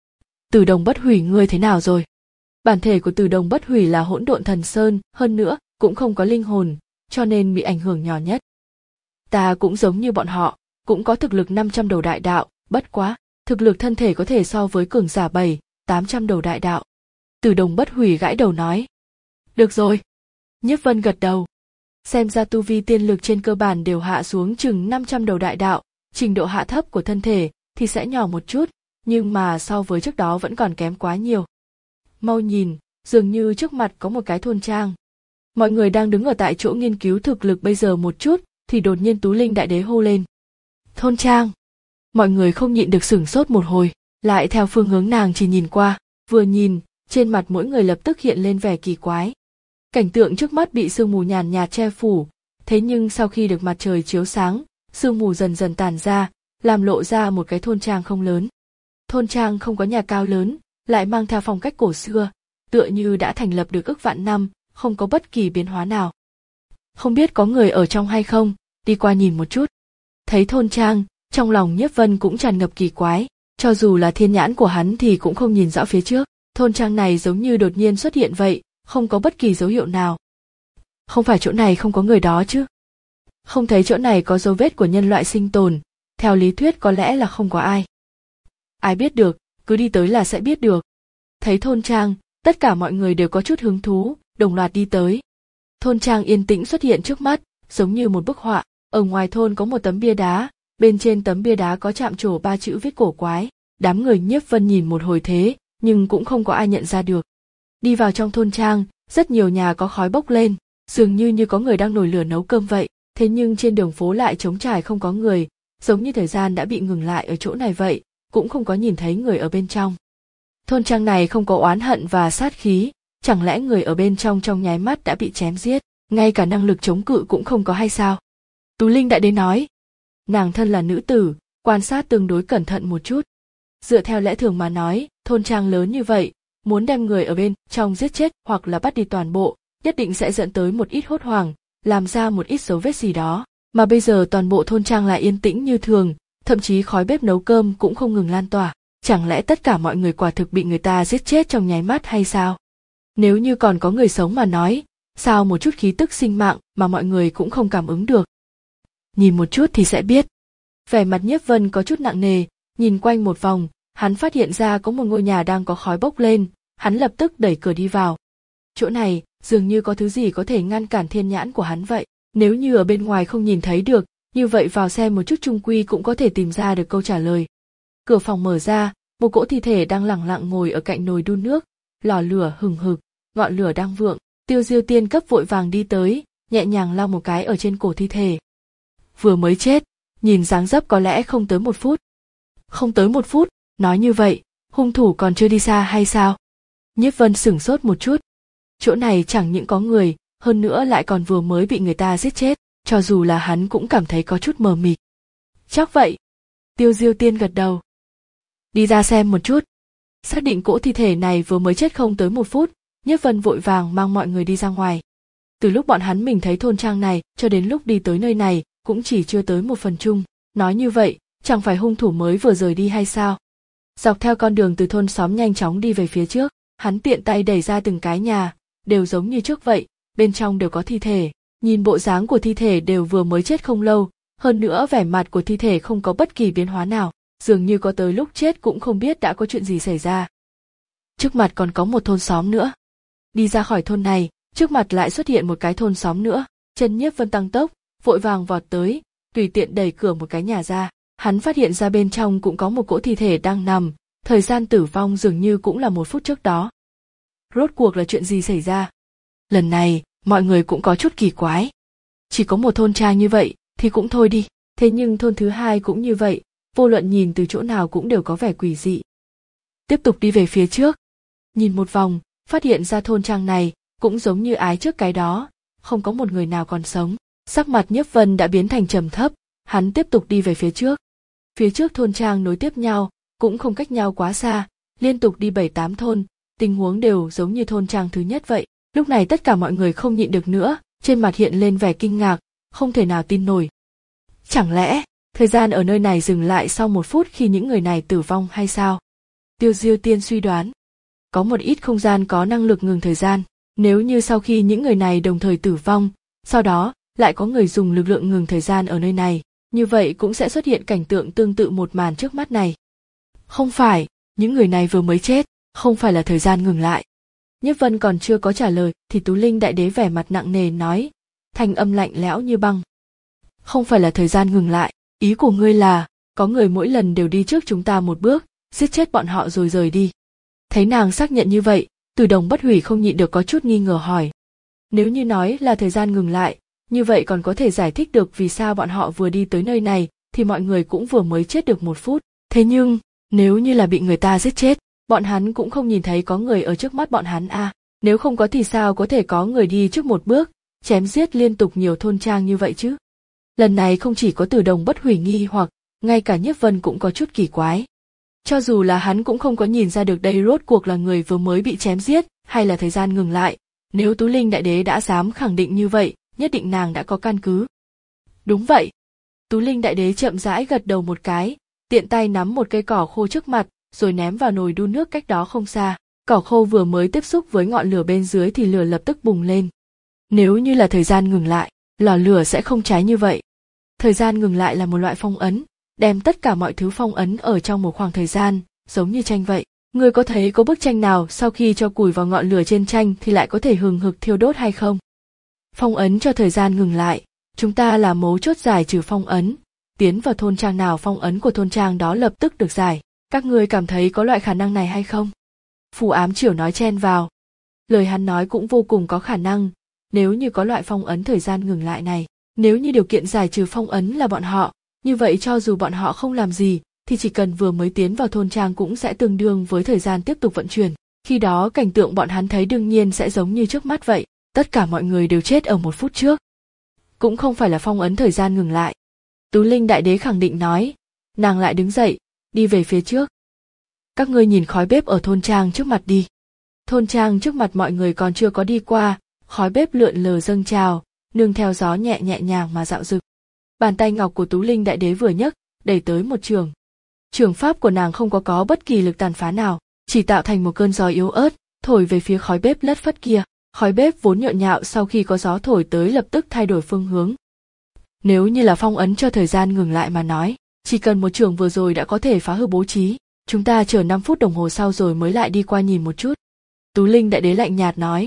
Tử Đồng Bất Hủy ngươi thế nào rồi? Bản thể của Tử Đồng Bất Hủy là hỗn độn thần sơn, hơn nữa cũng không có linh hồn, cho nên bị ảnh hưởng nhỏ nhất. Ta cũng giống như bọn họ, cũng có thực lực năm trăm đầu đại đạo, bất quá, thực lực thân thể có thể so với cường giả bảy, tám trăm đầu đại đạo. Tử Đồng Bất Hủy gãi đầu nói. Được rồi. Nhiếp Vân gật đầu. Xem ra tu vi tiên lực trên cơ bản đều hạ xuống chừng năm trăm đầu đại đạo, trình độ hạ thấp của thân thể thì sẽ nhỏ một chút, nhưng mà so với trước đó vẫn còn kém quá nhiều. Mau nhìn, dường như trước mặt có một cái thôn trang. Mọi người đang đứng ở tại chỗ nghiên cứu thực lực bây giờ một chút, thì đột nhiên Tú Linh Đại Đế hô lên. Thôn trang! Mọi người không nhịn được sửng sốt một hồi, lại theo phương hướng nàng chỉ nhìn qua, vừa nhìn, trên mặt mỗi người lập tức hiện lên vẻ kỳ quái. Cảnh tượng trước mắt bị sương mù nhàn nhạt che phủ, thế nhưng sau khi được mặt trời chiếu sáng, sương mù dần dần tàn ra, làm lộ ra một cái thôn trang không lớn. Thôn trang không có nhà cao lớn, lại mang theo phong cách cổ xưa, tựa như đã thành lập được ức vạn năm, không có bất kỳ biến hóa nào. Không biết có người ở trong hay không, đi qua nhìn một chút. Thấy thôn trang, trong lòng Nhiếp Vân cũng tràn ngập kỳ quái, cho dù là thiên nhãn của hắn thì cũng không nhìn rõ phía trước. Thôn trang này giống như đột nhiên xuất hiện vậy, không có bất kỳ dấu hiệu nào. Không phải chỗ này không có người đó chứ? Không thấy chỗ này có dấu vết của nhân loại sinh tồn, theo lý thuyết có lẽ là không có ai. Ai biết được, cứ đi tới là sẽ biết được. Thấy thôn trang, tất cả mọi người đều có chút hứng thú, đồng loạt đi tới. Thôn trang yên tĩnh xuất hiện trước mắt, giống như một bức họa. Ở ngoài thôn có một tấm bia đá, bên trên tấm bia đá có chạm trổ ba chữ viết cổ quái. Đám người Nhiếp Vân nhìn một hồi thế, nhưng cũng không có ai nhận ra được. Đi vào trong thôn trang, rất nhiều nhà có khói bốc lên, dường như như có người đang nồi lửa nấu cơm vậy. Thế nhưng trên đường phố lại trống trải không có người, giống như thời gian đã bị ngừng lại ở chỗ này vậy, cũng không có nhìn thấy người ở bên trong. Thôn trang này không có oán hận và sát khí, chẳng lẽ người ở bên trong trong nháy mắt đã bị chém giết, ngay cả năng lực chống cự cũng không có hay sao? Tú Linh Đại Đế nói. Nàng thân là nữ tử, quan sát tương đối cẩn thận một chút. Dựa theo lẽ thường mà nói, thôn trang lớn như vậy, muốn đem người ở bên trong giết chết hoặc là bắt đi toàn bộ, nhất định sẽ dẫn tới một ít hốt hoảng, làm ra một ít dấu vết gì đó. Mà bây giờ toàn bộ thôn trang lại yên tĩnh như thường, thậm chí khói bếp nấu cơm cũng không ngừng lan tỏa. Chẳng lẽ tất cả mọi người quả thực bị người ta giết chết trong nháy mắt hay sao? Nếu như còn có người sống mà nói, sao một chút khí tức sinh mạng mà mọi người cũng không cảm ứng được? Nhìn một chút thì sẽ biết. Vẻ mặt Nhiếp Vân có chút nặng nề, nhìn quanh một vòng, hắn phát hiện ra có một ngôi nhà đang có khói bốc lên, hắn lập tức đẩy cửa đi vào. Chỗ này, dường như có thứ gì có thể ngăn cản thiên nhãn của hắn vậy. Nếu như ở bên ngoài không nhìn thấy được, như vậy vào xem một chút chung quy cũng có thể tìm ra được câu trả lời. Cửa phòng mở ra, một cỗ thi thể đang lẳng lặng ngồi ở cạnh nồi đun nước, lò lửa hừng hực, ngọn lửa đang vượng. Tiêu Diêu Tiên cấp vội vàng đi tới, nhẹ nhàng lau một cái ở trên cổ thi thể. Vừa mới chết, nhìn dáng dấp có lẽ không tới một phút. Không tới một phút, nói như vậy, hung thủ còn chưa đi xa hay sao? Nhiếp Vân sửng sốt một chút. Chỗ này chẳng những có người, hơn nữa lại còn vừa mới bị người ta giết chết, cho dù là hắn cũng cảm thấy có chút mờ mịt. Chắc vậy. Tiêu Diêu Tiên gật đầu. Đi ra xem một chút. Xác định cỗ thi thể này vừa mới chết không tới một phút, Nhiếp Vân vội vàng mang mọi người đi ra ngoài. Từ lúc bọn hắn mình thấy thôn trang này cho đến lúc đi tới nơi này cũng chỉ chưa tới một phần chung. Nói như vậy, chẳng phải hung thủ mới vừa rời đi hay sao? Dọc theo con đường từ thôn xóm nhanh chóng đi về phía trước, hắn tiện tay đẩy ra từng cái nhà, đều giống như trước vậy, bên trong đều có thi thể. Nhìn bộ dáng của thi thể đều vừa mới chết không lâu, hơn nữa vẻ mặt của thi thể không có bất kỳ biến hóa nào, dường như có tới lúc chết cũng không biết đã có chuyện gì xảy ra. Trước mặt còn có một thôn xóm nữa. Đi ra khỏi thôn này, trước mặt lại xuất hiện một cái thôn xóm nữa. Chân Nhiếp Vân tăng tốc, vội vàng vọt tới, tùy tiện đẩy cửa một cái nhà ra. Hắn phát hiện ra bên trong cũng có một cỗ thi thể đang nằm, thời gian tử vong dường như cũng là một phút trước đó. Rốt cuộc là chuyện gì xảy ra? Lần này, mọi người cũng có chút kỳ quái. Chỉ có một thôn trang như vậy, thì cũng thôi đi. Thế nhưng thôn thứ hai cũng như vậy, vô luận nhìn từ chỗ nào cũng đều có vẻ quỷ dị. Tiếp tục đi về phía trước. Nhìn một vòng, phát hiện ra thôn trang này, cũng giống như ái trước cái đó, không có một người nào còn sống. Sắc mặt Nhiếp Vân đã biến thành trầm thấp, hắn tiếp tục đi về phía trước. Phía trước thôn trang nối tiếp nhau, cũng không cách nhau quá xa, liên tục đi bảy tám thôn, tình huống đều giống như thôn trang thứ nhất vậy. Lúc này tất cả mọi người không nhịn được nữa, trên mặt hiện lên vẻ kinh ngạc, không thể nào tin nổi. Chẳng lẽ, thời gian ở nơi này dừng lại sau một phút khi những người này tử vong hay sao? Tiêu Diêu Tiên suy đoán. Có một ít không gian có năng lực ngừng thời gian, nếu như sau khi những người này đồng thời tử vong, sau đó lại có người dùng lực lượng ngừng thời gian ở nơi này, như vậy cũng sẽ xuất hiện cảnh tượng tương tự một màn trước mắt này. Không phải, những người này vừa mới chết, không phải là thời gian ngừng lại. Nhiếp Vân còn chưa có trả lời thì Tú Linh Đại Đế vẻ mặt nặng nề nói, thanh âm lạnh lẽo như băng. Không phải là thời gian ngừng lại, ý của ngươi là, có người mỗi lần đều đi trước chúng ta một bước, giết chết bọn họ rồi rời đi. Thấy nàng xác nhận như vậy, Từ Đồng Bất Hủy không nhịn được có chút nghi ngờ hỏi. Nếu như nói là thời gian ngừng lại, như vậy còn có thể giải thích được vì sao bọn họ vừa đi tới nơi này, thì mọi người cũng vừa mới chết được một phút. Thế nhưng, nếu như là bị người ta giết chết, bọn hắn cũng không nhìn thấy có người ở trước mắt bọn hắn à, nếu không có thì sao có thể có người đi trước một bước, chém giết liên tục nhiều thôn trang như vậy chứ? Lần này không chỉ có Từ Đồng Bất Hủy nghi hoặc, ngay cả Nhiếp Vân cũng có chút kỳ quái. Cho dù là hắn cũng không có nhìn ra được đây rốt cuộc là người vừa mới bị chém giết, hay là thời gian ngừng lại, nếu Tú Linh Đại Đế đã dám khẳng định như vậy, nhất định nàng đã có căn cứ. Đúng vậy. Tú Linh Đại Đế chậm rãi gật đầu một cái, tiện tay nắm một cây cỏ khô trước mặt, rồi ném vào nồi đun nước cách đó không xa. Cỏ khô vừa mới tiếp xúc với ngọn lửa bên dưới thì lửa lập tức bùng lên. Nếu như là thời gian ngừng lại, lò lửa sẽ không cháy như vậy. Thời gian ngừng lại là một loại phong ấn, đem tất cả mọi thứ phong ấn ở trong một khoảng thời gian, giống như tranh vậy. Ngươi có thấy có bức tranh nào sau khi cho củi vào ngọn lửa trên tranh thì lại có thể hừng hực thiêu đốt hay không? Phong ấn cho thời gian ngừng lại, chúng ta là mấu chốt giải trừ phong ấn, tiến vào thôn trang nào phong ấn của thôn trang đó lập tức được giải. Các ngươi cảm thấy có loại khả năng này hay không? Phù Ám Triểu nói chen vào. Lời hắn nói cũng vô cùng có khả năng, nếu như có loại phong ấn thời gian ngừng lại này, nếu như điều kiện giải trừ phong ấn là bọn họ, như vậy cho dù bọn họ không làm gì, thì chỉ cần vừa mới tiến vào thôn trang cũng sẽ tương đương với thời gian tiếp tục vận chuyển. Khi đó cảnh tượng bọn hắn thấy đương nhiên sẽ giống như trước mắt vậy, tất cả mọi người đều chết ở một phút trước. Cũng không phải là phong ấn thời gian ngừng lại. Tú Linh Đại Đế khẳng định nói, nàng lại đứng dậy, đi về phía trước. Các ngươi nhìn khói bếp ở thôn trang trước mặt đi. Thôn trang trước mặt mọi người còn chưa có đi qua, khói bếp lượn lờ dâng trào, nương theo gió nhẹ nhẹ nhàng mà dạo dực. Bàn tay ngọc của Tú Linh Đại Đế vừa nhấc, đẩy tới một trường. Trường pháp của nàng không có có bất kỳ lực tàn phá nào, chỉ tạo thành một cơn gió yếu ớt, thổi về phía khói bếp lất phất kia. Khói bếp vốn nhộn nhạo sau khi có gió thổi tới lập tức thay đổi phương hướng. Nếu như là phong ấn cho thời gian ngừng lại mà nói, chỉ cần một trường vừa rồi đã có thể phá hư bố trí, chúng ta chờ năm phút đồng hồ sau rồi mới lại đi qua nhìn một chút. Tú Linh Đại Đế lạnh nhạt nói.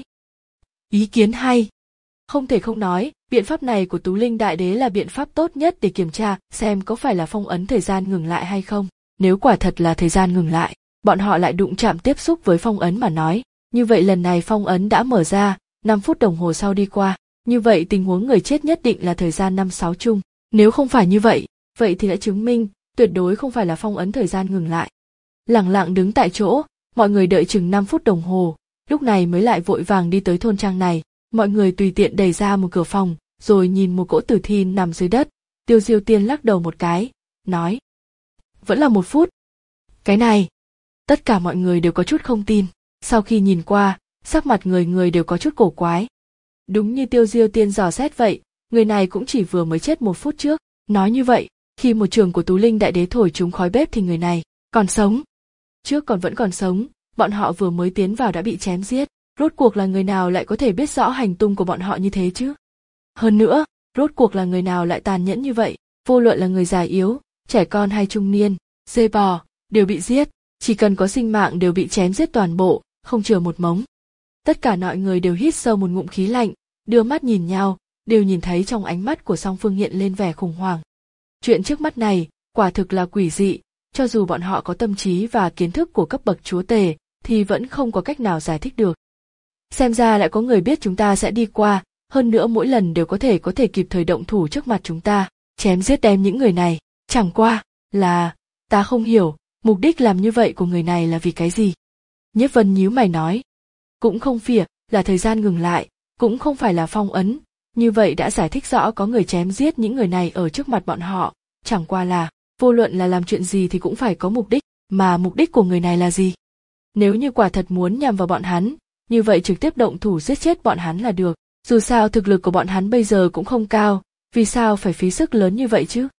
Ý kiến hay. Không thể không nói, biện pháp này của Tú Linh Đại Đế là biện pháp tốt nhất để kiểm tra xem có phải là phong ấn thời gian ngừng lại hay không. Nếu quả thật là thời gian ngừng lại, bọn họ lại đụng chạm tiếp xúc với phong ấn mà nói, như vậy lần này phong ấn đã mở ra, năm phút đồng hồ sau đi qua, như vậy tình huống người chết nhất định là thời gian năm sáu chung. Nếu không phải như vậy, vậy thì đã chứng minh, tuyệt đối không phải là phong ấn thời gian ngừng lại. Lẳng lặng đứng tại chỗ, mọi người đợi chừng năm phút đồng hồ, lúc này mới lại vội vàng đi tới thôn trang này. Mọi người tùy tiện đẩy ra một cửa phòng, rồi nhìn một cỗ tử thi nằm dưới đất. Tiêu Diêu Tiên lắc đầu một cái, nói. Vẫn là một phút. Cái này. Tất cả mọi người đều có chút không tin. Sau khi nhìn qua, sắc mặt người người đều có chút cổ quái. Đúng như Tiêu Diêu Tiên dò xét vậy, người này cũng chỉ vừa mới chết một phút trước. Nói như vậy, khi một trường của Tú Linh Đại Đế thổi trúng khói bếp thì người này còn sống. Trước còn vẫn còn sống, bọn họ vừa mới tiến vào đã bị chém giết. Rốt cuộc là người nào lại có thể biết rõ hành tung của bọn họ như thế chứ? Hơn nữa, rốt cuộc là người nào lại tàn nhẫn như vậy, vô luận là người già yếu, trẻ con hay trung niên, dê bò, đều bị giết, chỉ cần có sinh mạng đều bị chém giết toàn bộ, không chừa một mống. Tất cả mọi người đều hít sâu một ngụm khí lạnh, đưa mắt nhìn nhau, đều nhìn thấy trong ánh mắt của song phương hiện lên vẻ khủng hoảng. Chuyện trước mắt này, quả thực là quỷ dị, cho dù bọn họ có tâm trí và kiến thức của cấp bậc chúa tể, thì vẫn không có cách nào giải thích được. Xem ra lại có người biết chúng ta sẽ đi qua, hơn nữa mỗi lần đều có thể có thể kịp thời động thủ trước mặt chúng ta, chém giết đem những người này, chẳng qua là, ta không hiểu, mục đích làm như vậy của người này là vì cái gì? Nhiếp Vân nhíu mày nói, cũng không phỉa, là thời gian ngừng lại, cũng không phải là phong ấn, như vậy đã giải thích rõ có người chém giết những người này ở trước mặt bọn họ, chẳng qua là, vô luận là làm chuyện gì thì cũng phải có mục đích, mà mục đích của người này là gì? Nếu như quả thật muốn nhằm vào bọn hắn, như vậy trực tiếp động thủ giết chết bọn hắn là được, dù sao thực lực của bọn hắn bây giờ cũng không cao, vì sao phải phí sức lớn như vậy chứ?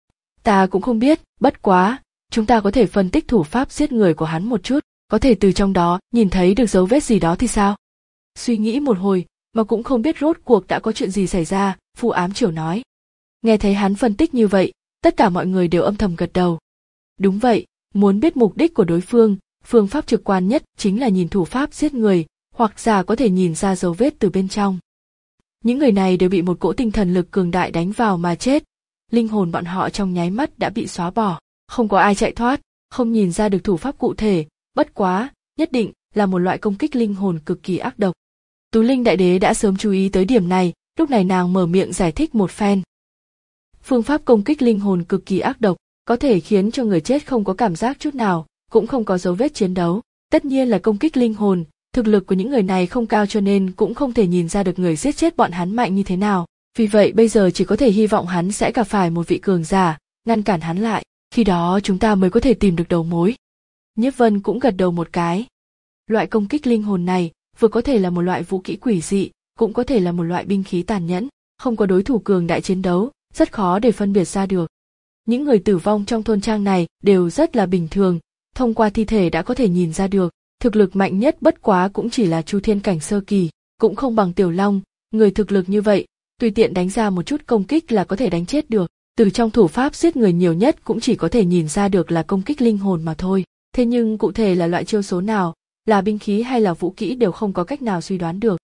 Ta cũng không biết, bất quá, chúng ta có thể phân tích thủ pháp giết người của hắn một chút, có thể từ trong đó nhìn thấy được dấu vết gì đó thì sao? Suy nghĩ một hồi, mà cũng không biết rốt cuộc đã có chuyện gì xảy ra, Phù Ám Triểu nói. Nghe thấy hắn phân tích như vậy, tất cả mọi người đều âm thầm gật đầu. Đúng vậy, muốn biết mục đích của đối phương, phương pháp trực quan nhất chính là nhìn thủ pháp giết người, hoặc giả có thể nhìn ra dấu vết từ bên trong. Những người này đều bị một cỗ tinh thần lực cường đại đánh vào mà chết. Linh hồn bọn họ trong nháy mắt đã bị xóa bỏ, không có ai chạy thoát, không nhìn ra được thủ pháp cụ thể, bất quá, nhất định là một loại công kích linh hồn cực kỳ ác độc. Tú Linh Đại Đế đã sớm chú ý tới điểm này, lúc này nàng mở miệng giải thích một phen. Phương pháp công kích linh hồn cực kỳ ác độc, có thể khiến cho người chết không có cảm giác chút nào, cũng không có dấu vết chiến đấu. Tất nhiên là công kích linh hồn, thực lực của những người này không cao cho nên cũng không thể nhìn ra được người giết chết bọn hắn mạnh như thế nào. Vì vậy bây giờ chỉ có thể hy vọng hắn sẽ gặp phải một vị cường giả, ngăn cản hắn lại, khi đó chúng ta mới có thể tìm được đầu mối. Nhiếp Vân cũng gật đầu một cái. Loại công kích linh hồn này, vừa có thể là một loại vũ kỹ quỷ dị, cũng có thể là một loại binh khí tàn nhẫn, không có đối thủ cường đại chiến đấu, rất khó để phân biệt ra được. Những người tử vong trong thôn trang này đều rất là bình thường, thông qua thi thể đã có thể nhìn ra được, thực lực mạnh nhất bất quá cũng chỉ là Chu Thiên cảnh sơ kỳ, cũng không bằng Tiểu Long, người thực lực như vậy, tùy tiện đánh ra một chút công kích là có thể đánh chết được, từ trong thủ pháp giết người nhiều nhất cũng chỉ có thể nhìn ra được là công kích linh hồn mà thôi, thế nhưng cụ thể là loại chiêu số nào, là binh khí hay là vũ kỹ đều không có cách nào suy đoán được.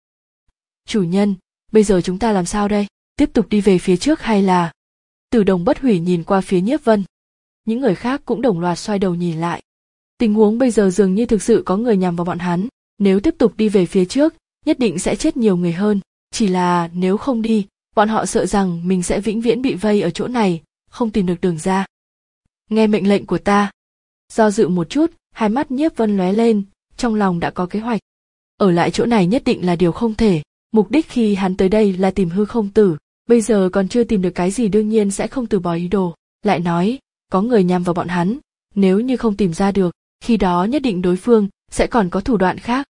Chủ nhân, bây giờ chúng ta làm sao đây? Tiếp tục đi về phía trước hay là... Tử Đồng Bất Hủy nhìn qua phía Nhiếp Vân. Những người khác cũng đồng loạt xoay đầu nhìn lại. Tình huống bây giờ dường như thực sự có người nhằm vào bọn hắn, nếu tiếp tục đi về phía trước, nhất định sẽ chết nhiều người hơn, chỉ là nếu không đi, bọn họ sợ rằng mình sẽ vĩnh viễn bị vây ở chỗ này, không tìm được đường ra. Nghe mệnh lệnh của ta. Do dự một chút, hai mắt Nhiếp Vân lóe lên, trong lòng đã có kế hoạch. Ở lại chỗ này nhất định là điều không thể, mục đích khi hắn tới đây là tìm hư không tử, bây giờ còn chưa tìm được cái gì đương nhiên sẽ không từ bỏ ý đồ, lại nói, có người nhằm vào bọn hắn, nếu như không tìm ra được, khi đó nhất định đối phương sẽ còn có thủ đoạn khác.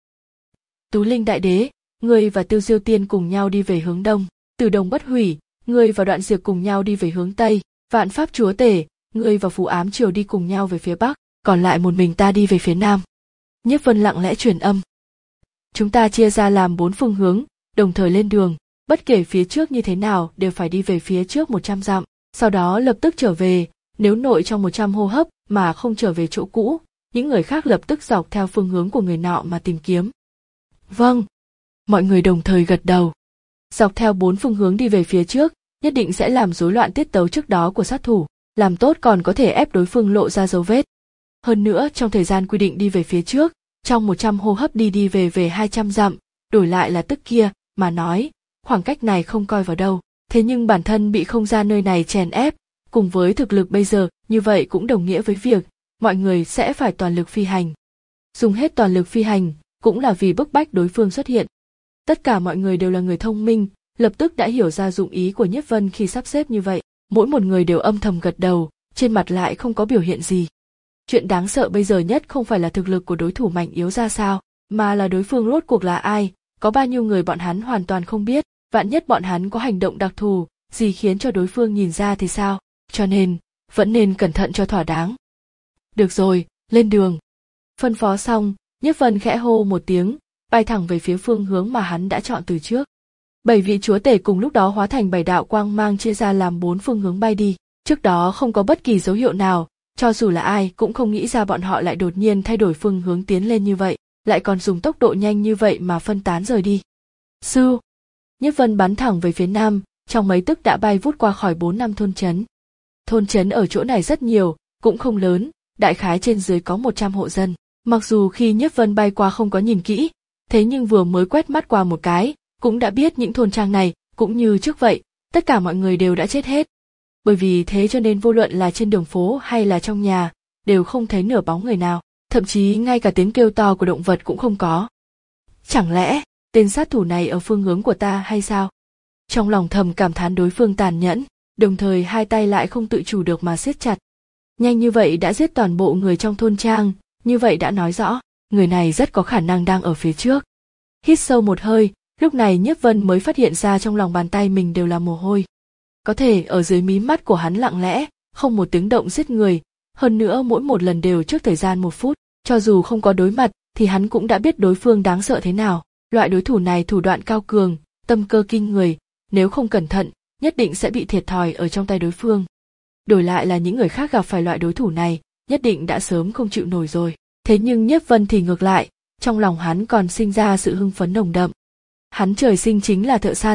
Tú Linh Đại Đế, ngươi và Tiêu Diêu Tiên cùng nhau đi về hướng đông, Tử Đồng Bất Hủy, ngươi và Đoạn Diệp cùng nhau đi về hướng tây, Vạn Pháp Chúa Tể, ngươi và Phù Ám Triều đi cùng nhau về phía bắc, còn lại một mình ta đi về phía nam. Nhiếp Vân lặng lẽ truyền âm. Chúng ta chia ra làm bốn phương hướng, đồng thời lên đường, bất kể phía trước như thế nào đều phải đi về phía trước một trăm dặm, sau đó lập tức trở về, nếu nội trong một trăm hô hấp mà không trở về chỗ cũ, những người khác lập tức dọc theo phương hướng của người nọ mà tìm kiếm. Vâng. Mọi người đồng thời gật đầu. Dọc theo bốn phương hướng đi về phía trước, nhất định sẽ làm rối loạn tiết tấu trước đó của sát thủ, làm tốt còn có thể ép đối phương lộ ra dấu vết. Hơn nữa trong thời gian quy định đi về phía trước, trong một trăm hô hấp đi đi về về hai trăm dặm, đổi lại là tức kia, mà nói, khoảng cách này không coi vào đâu, thế nhưng bản thân bị không gian nơi này chèn ép, cùng với thực lực bây giờ, như vậy cũng đồng nghĩa với việc, mọi người sẽ phải toàn lực phi hành. Dùng hết toàn lực phi hành, cũng là vì bức bách đối phương xuất hiện. Tất cả mọi người đều là người thông minh, lập tức đã hiểu ra dụng ý của Nhiếp Vân khi sắp xếp như vậy, mỗi một người đều âm thầm gật đầu, trên mặt lại không có biểu hiện gì. Chuyện đáng sợ bây giờ nhất không phải là thực lực của đối thủ mạnh yếu ra sao, mà là đối phương rốt cuộc là ai, có bao nhiêu người bọn hắn hoàn toàn không biết, vạn nhất bọn hắn có hành động đặc thù, gì khiến cho đối phương nhìn ra thì sao, cho nên, vẫn nên cẩn thận cho thỏa đáng. Được rồi, lên đường. Phân phó xong, Nhiếp Vân khẽ hô một tiếng, bay thẳng về phía phương hướng mà hắn đã chọn từ trước. Bảy vị chúa tể cùng lúc đó hóa thành bảy đạo quang mang chia ra làm bốn phương hướng bay đi, trước đó không có bất kỳ dấu hiệu nào, cho dù là ai cũng không nghĩ ra bọn họ lại đột nhiên thay đổi phương hướng tiến lên như vậy, lại còn dùng tốc độ nhanh như vậy mà phân tán rời đi. Sư! Nhiếp Vân bắn thẳng về phía nam, trong mấy tức đã bay vút qua khỏi bốn năm thôn trấn. Thôn trấn ở chỗ này rất nhiều, cũng không lớn, đại khái trên dưới có một trăm hộ dân. Mặc dù khi Nhiếp Vân bay qua không có nhìn kỹ, thế nhưng vừa mới quét mắt qua một cái, cũng đã biết những thôn trang này, cũng như trước vậy, tất cả mọi người đều đã chết hết. Bởi vì thế cho nên vô luận là trên đường phố hay là trong nhà, đều không thấy nửa bóng người nào, thậm chí ngay cả tiếng kêu to của động vật cũng không có. Chẳng lẽ, tên sát thủ này ở phương hướng của ta hay sao? Trong lòng thầm cảm thán đối phương tàn nhẫn, đồng thời hai tay lại không tự chủ được mà siết chặt. Nhanh như vậy đã giết toàn bộ người trong thôn trang, như vậy đã nói rõ, người này rất có khả năng đang ở phía trước. Hít sâu một hơi, lúc này Nhiếp Vân mới phát hiện ra trong lòng bàn tay mình đều là mồ hôi. Có thể ở dưới mí mắt của hắn lặng lẽ, không một tiếng động giết người, hơn nữa mỗi một lần đều trước thời gian một phút, cho dù không có đối mặt thì hắn cũng đã biết đối phương đáng sợ thế nào. Loại đối thủ này thủ đoạn cao cường, tâm cơ kinh người, nếu không cẩn thận, nhất định sẽ bị thiệt thòi ở trong tay đối phương. Đổi lại là những người khác gặp phải loại đối thủ này, nhất định đã sớm không chịu nổi rồi. Thế nhưng Nhiếp Vân thì ngược lại, trong lòng hắn còn sinh ra sự hưng phấn nồng đậm. Hắn trời sinh chính là thợ săn,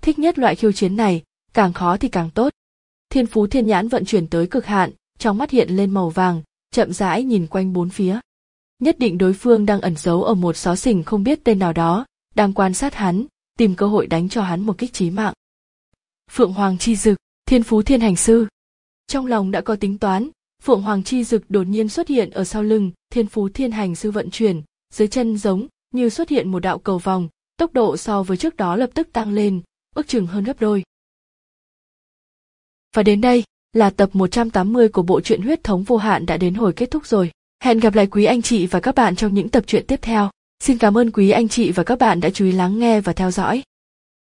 thích nhất loại khiêu chiến này, càng khó thì càng tốt. Thiên Phú Thiên Nhãn vận chuyển tới cực hạn, trong mắt hiện lên màu vàng, chậm rãi nhìn quanh bốn phía. Nhất định đối phương đang ẩn giấu ở một xó xỉnh không biết tên nào đó, đang quan sát hắn, tìm cơ hội đánh cho hắn một kích chí mạng. Phượng Hoàng Chi Dực, Thiên Phú Thiên Hành Sư. Trong lòng đã có tính toán, Phượng Hoàng Chi Dực đột nhiên xuất hiện ở sau lưng, Thiên Phú Thiên Hành Sư vận chuyển, dưới chân giống như xuất hiện một đạo cầu vòng, tốc độ so với trước đó lập tức tăng lên, ước chừng hơn gấp đôi. Và đến đây là tập một trăm tám mươi của bộ truyện Huyết Thống Vô Hạn đã đến hồi kết thúc rồi. Hẹn gặp lại quý anh chị và các bạn trong những tập truyện tiếp theo. Xin cảm ơn quý anh chị và các bạn đã chú ý lắng nghe và theo dõi.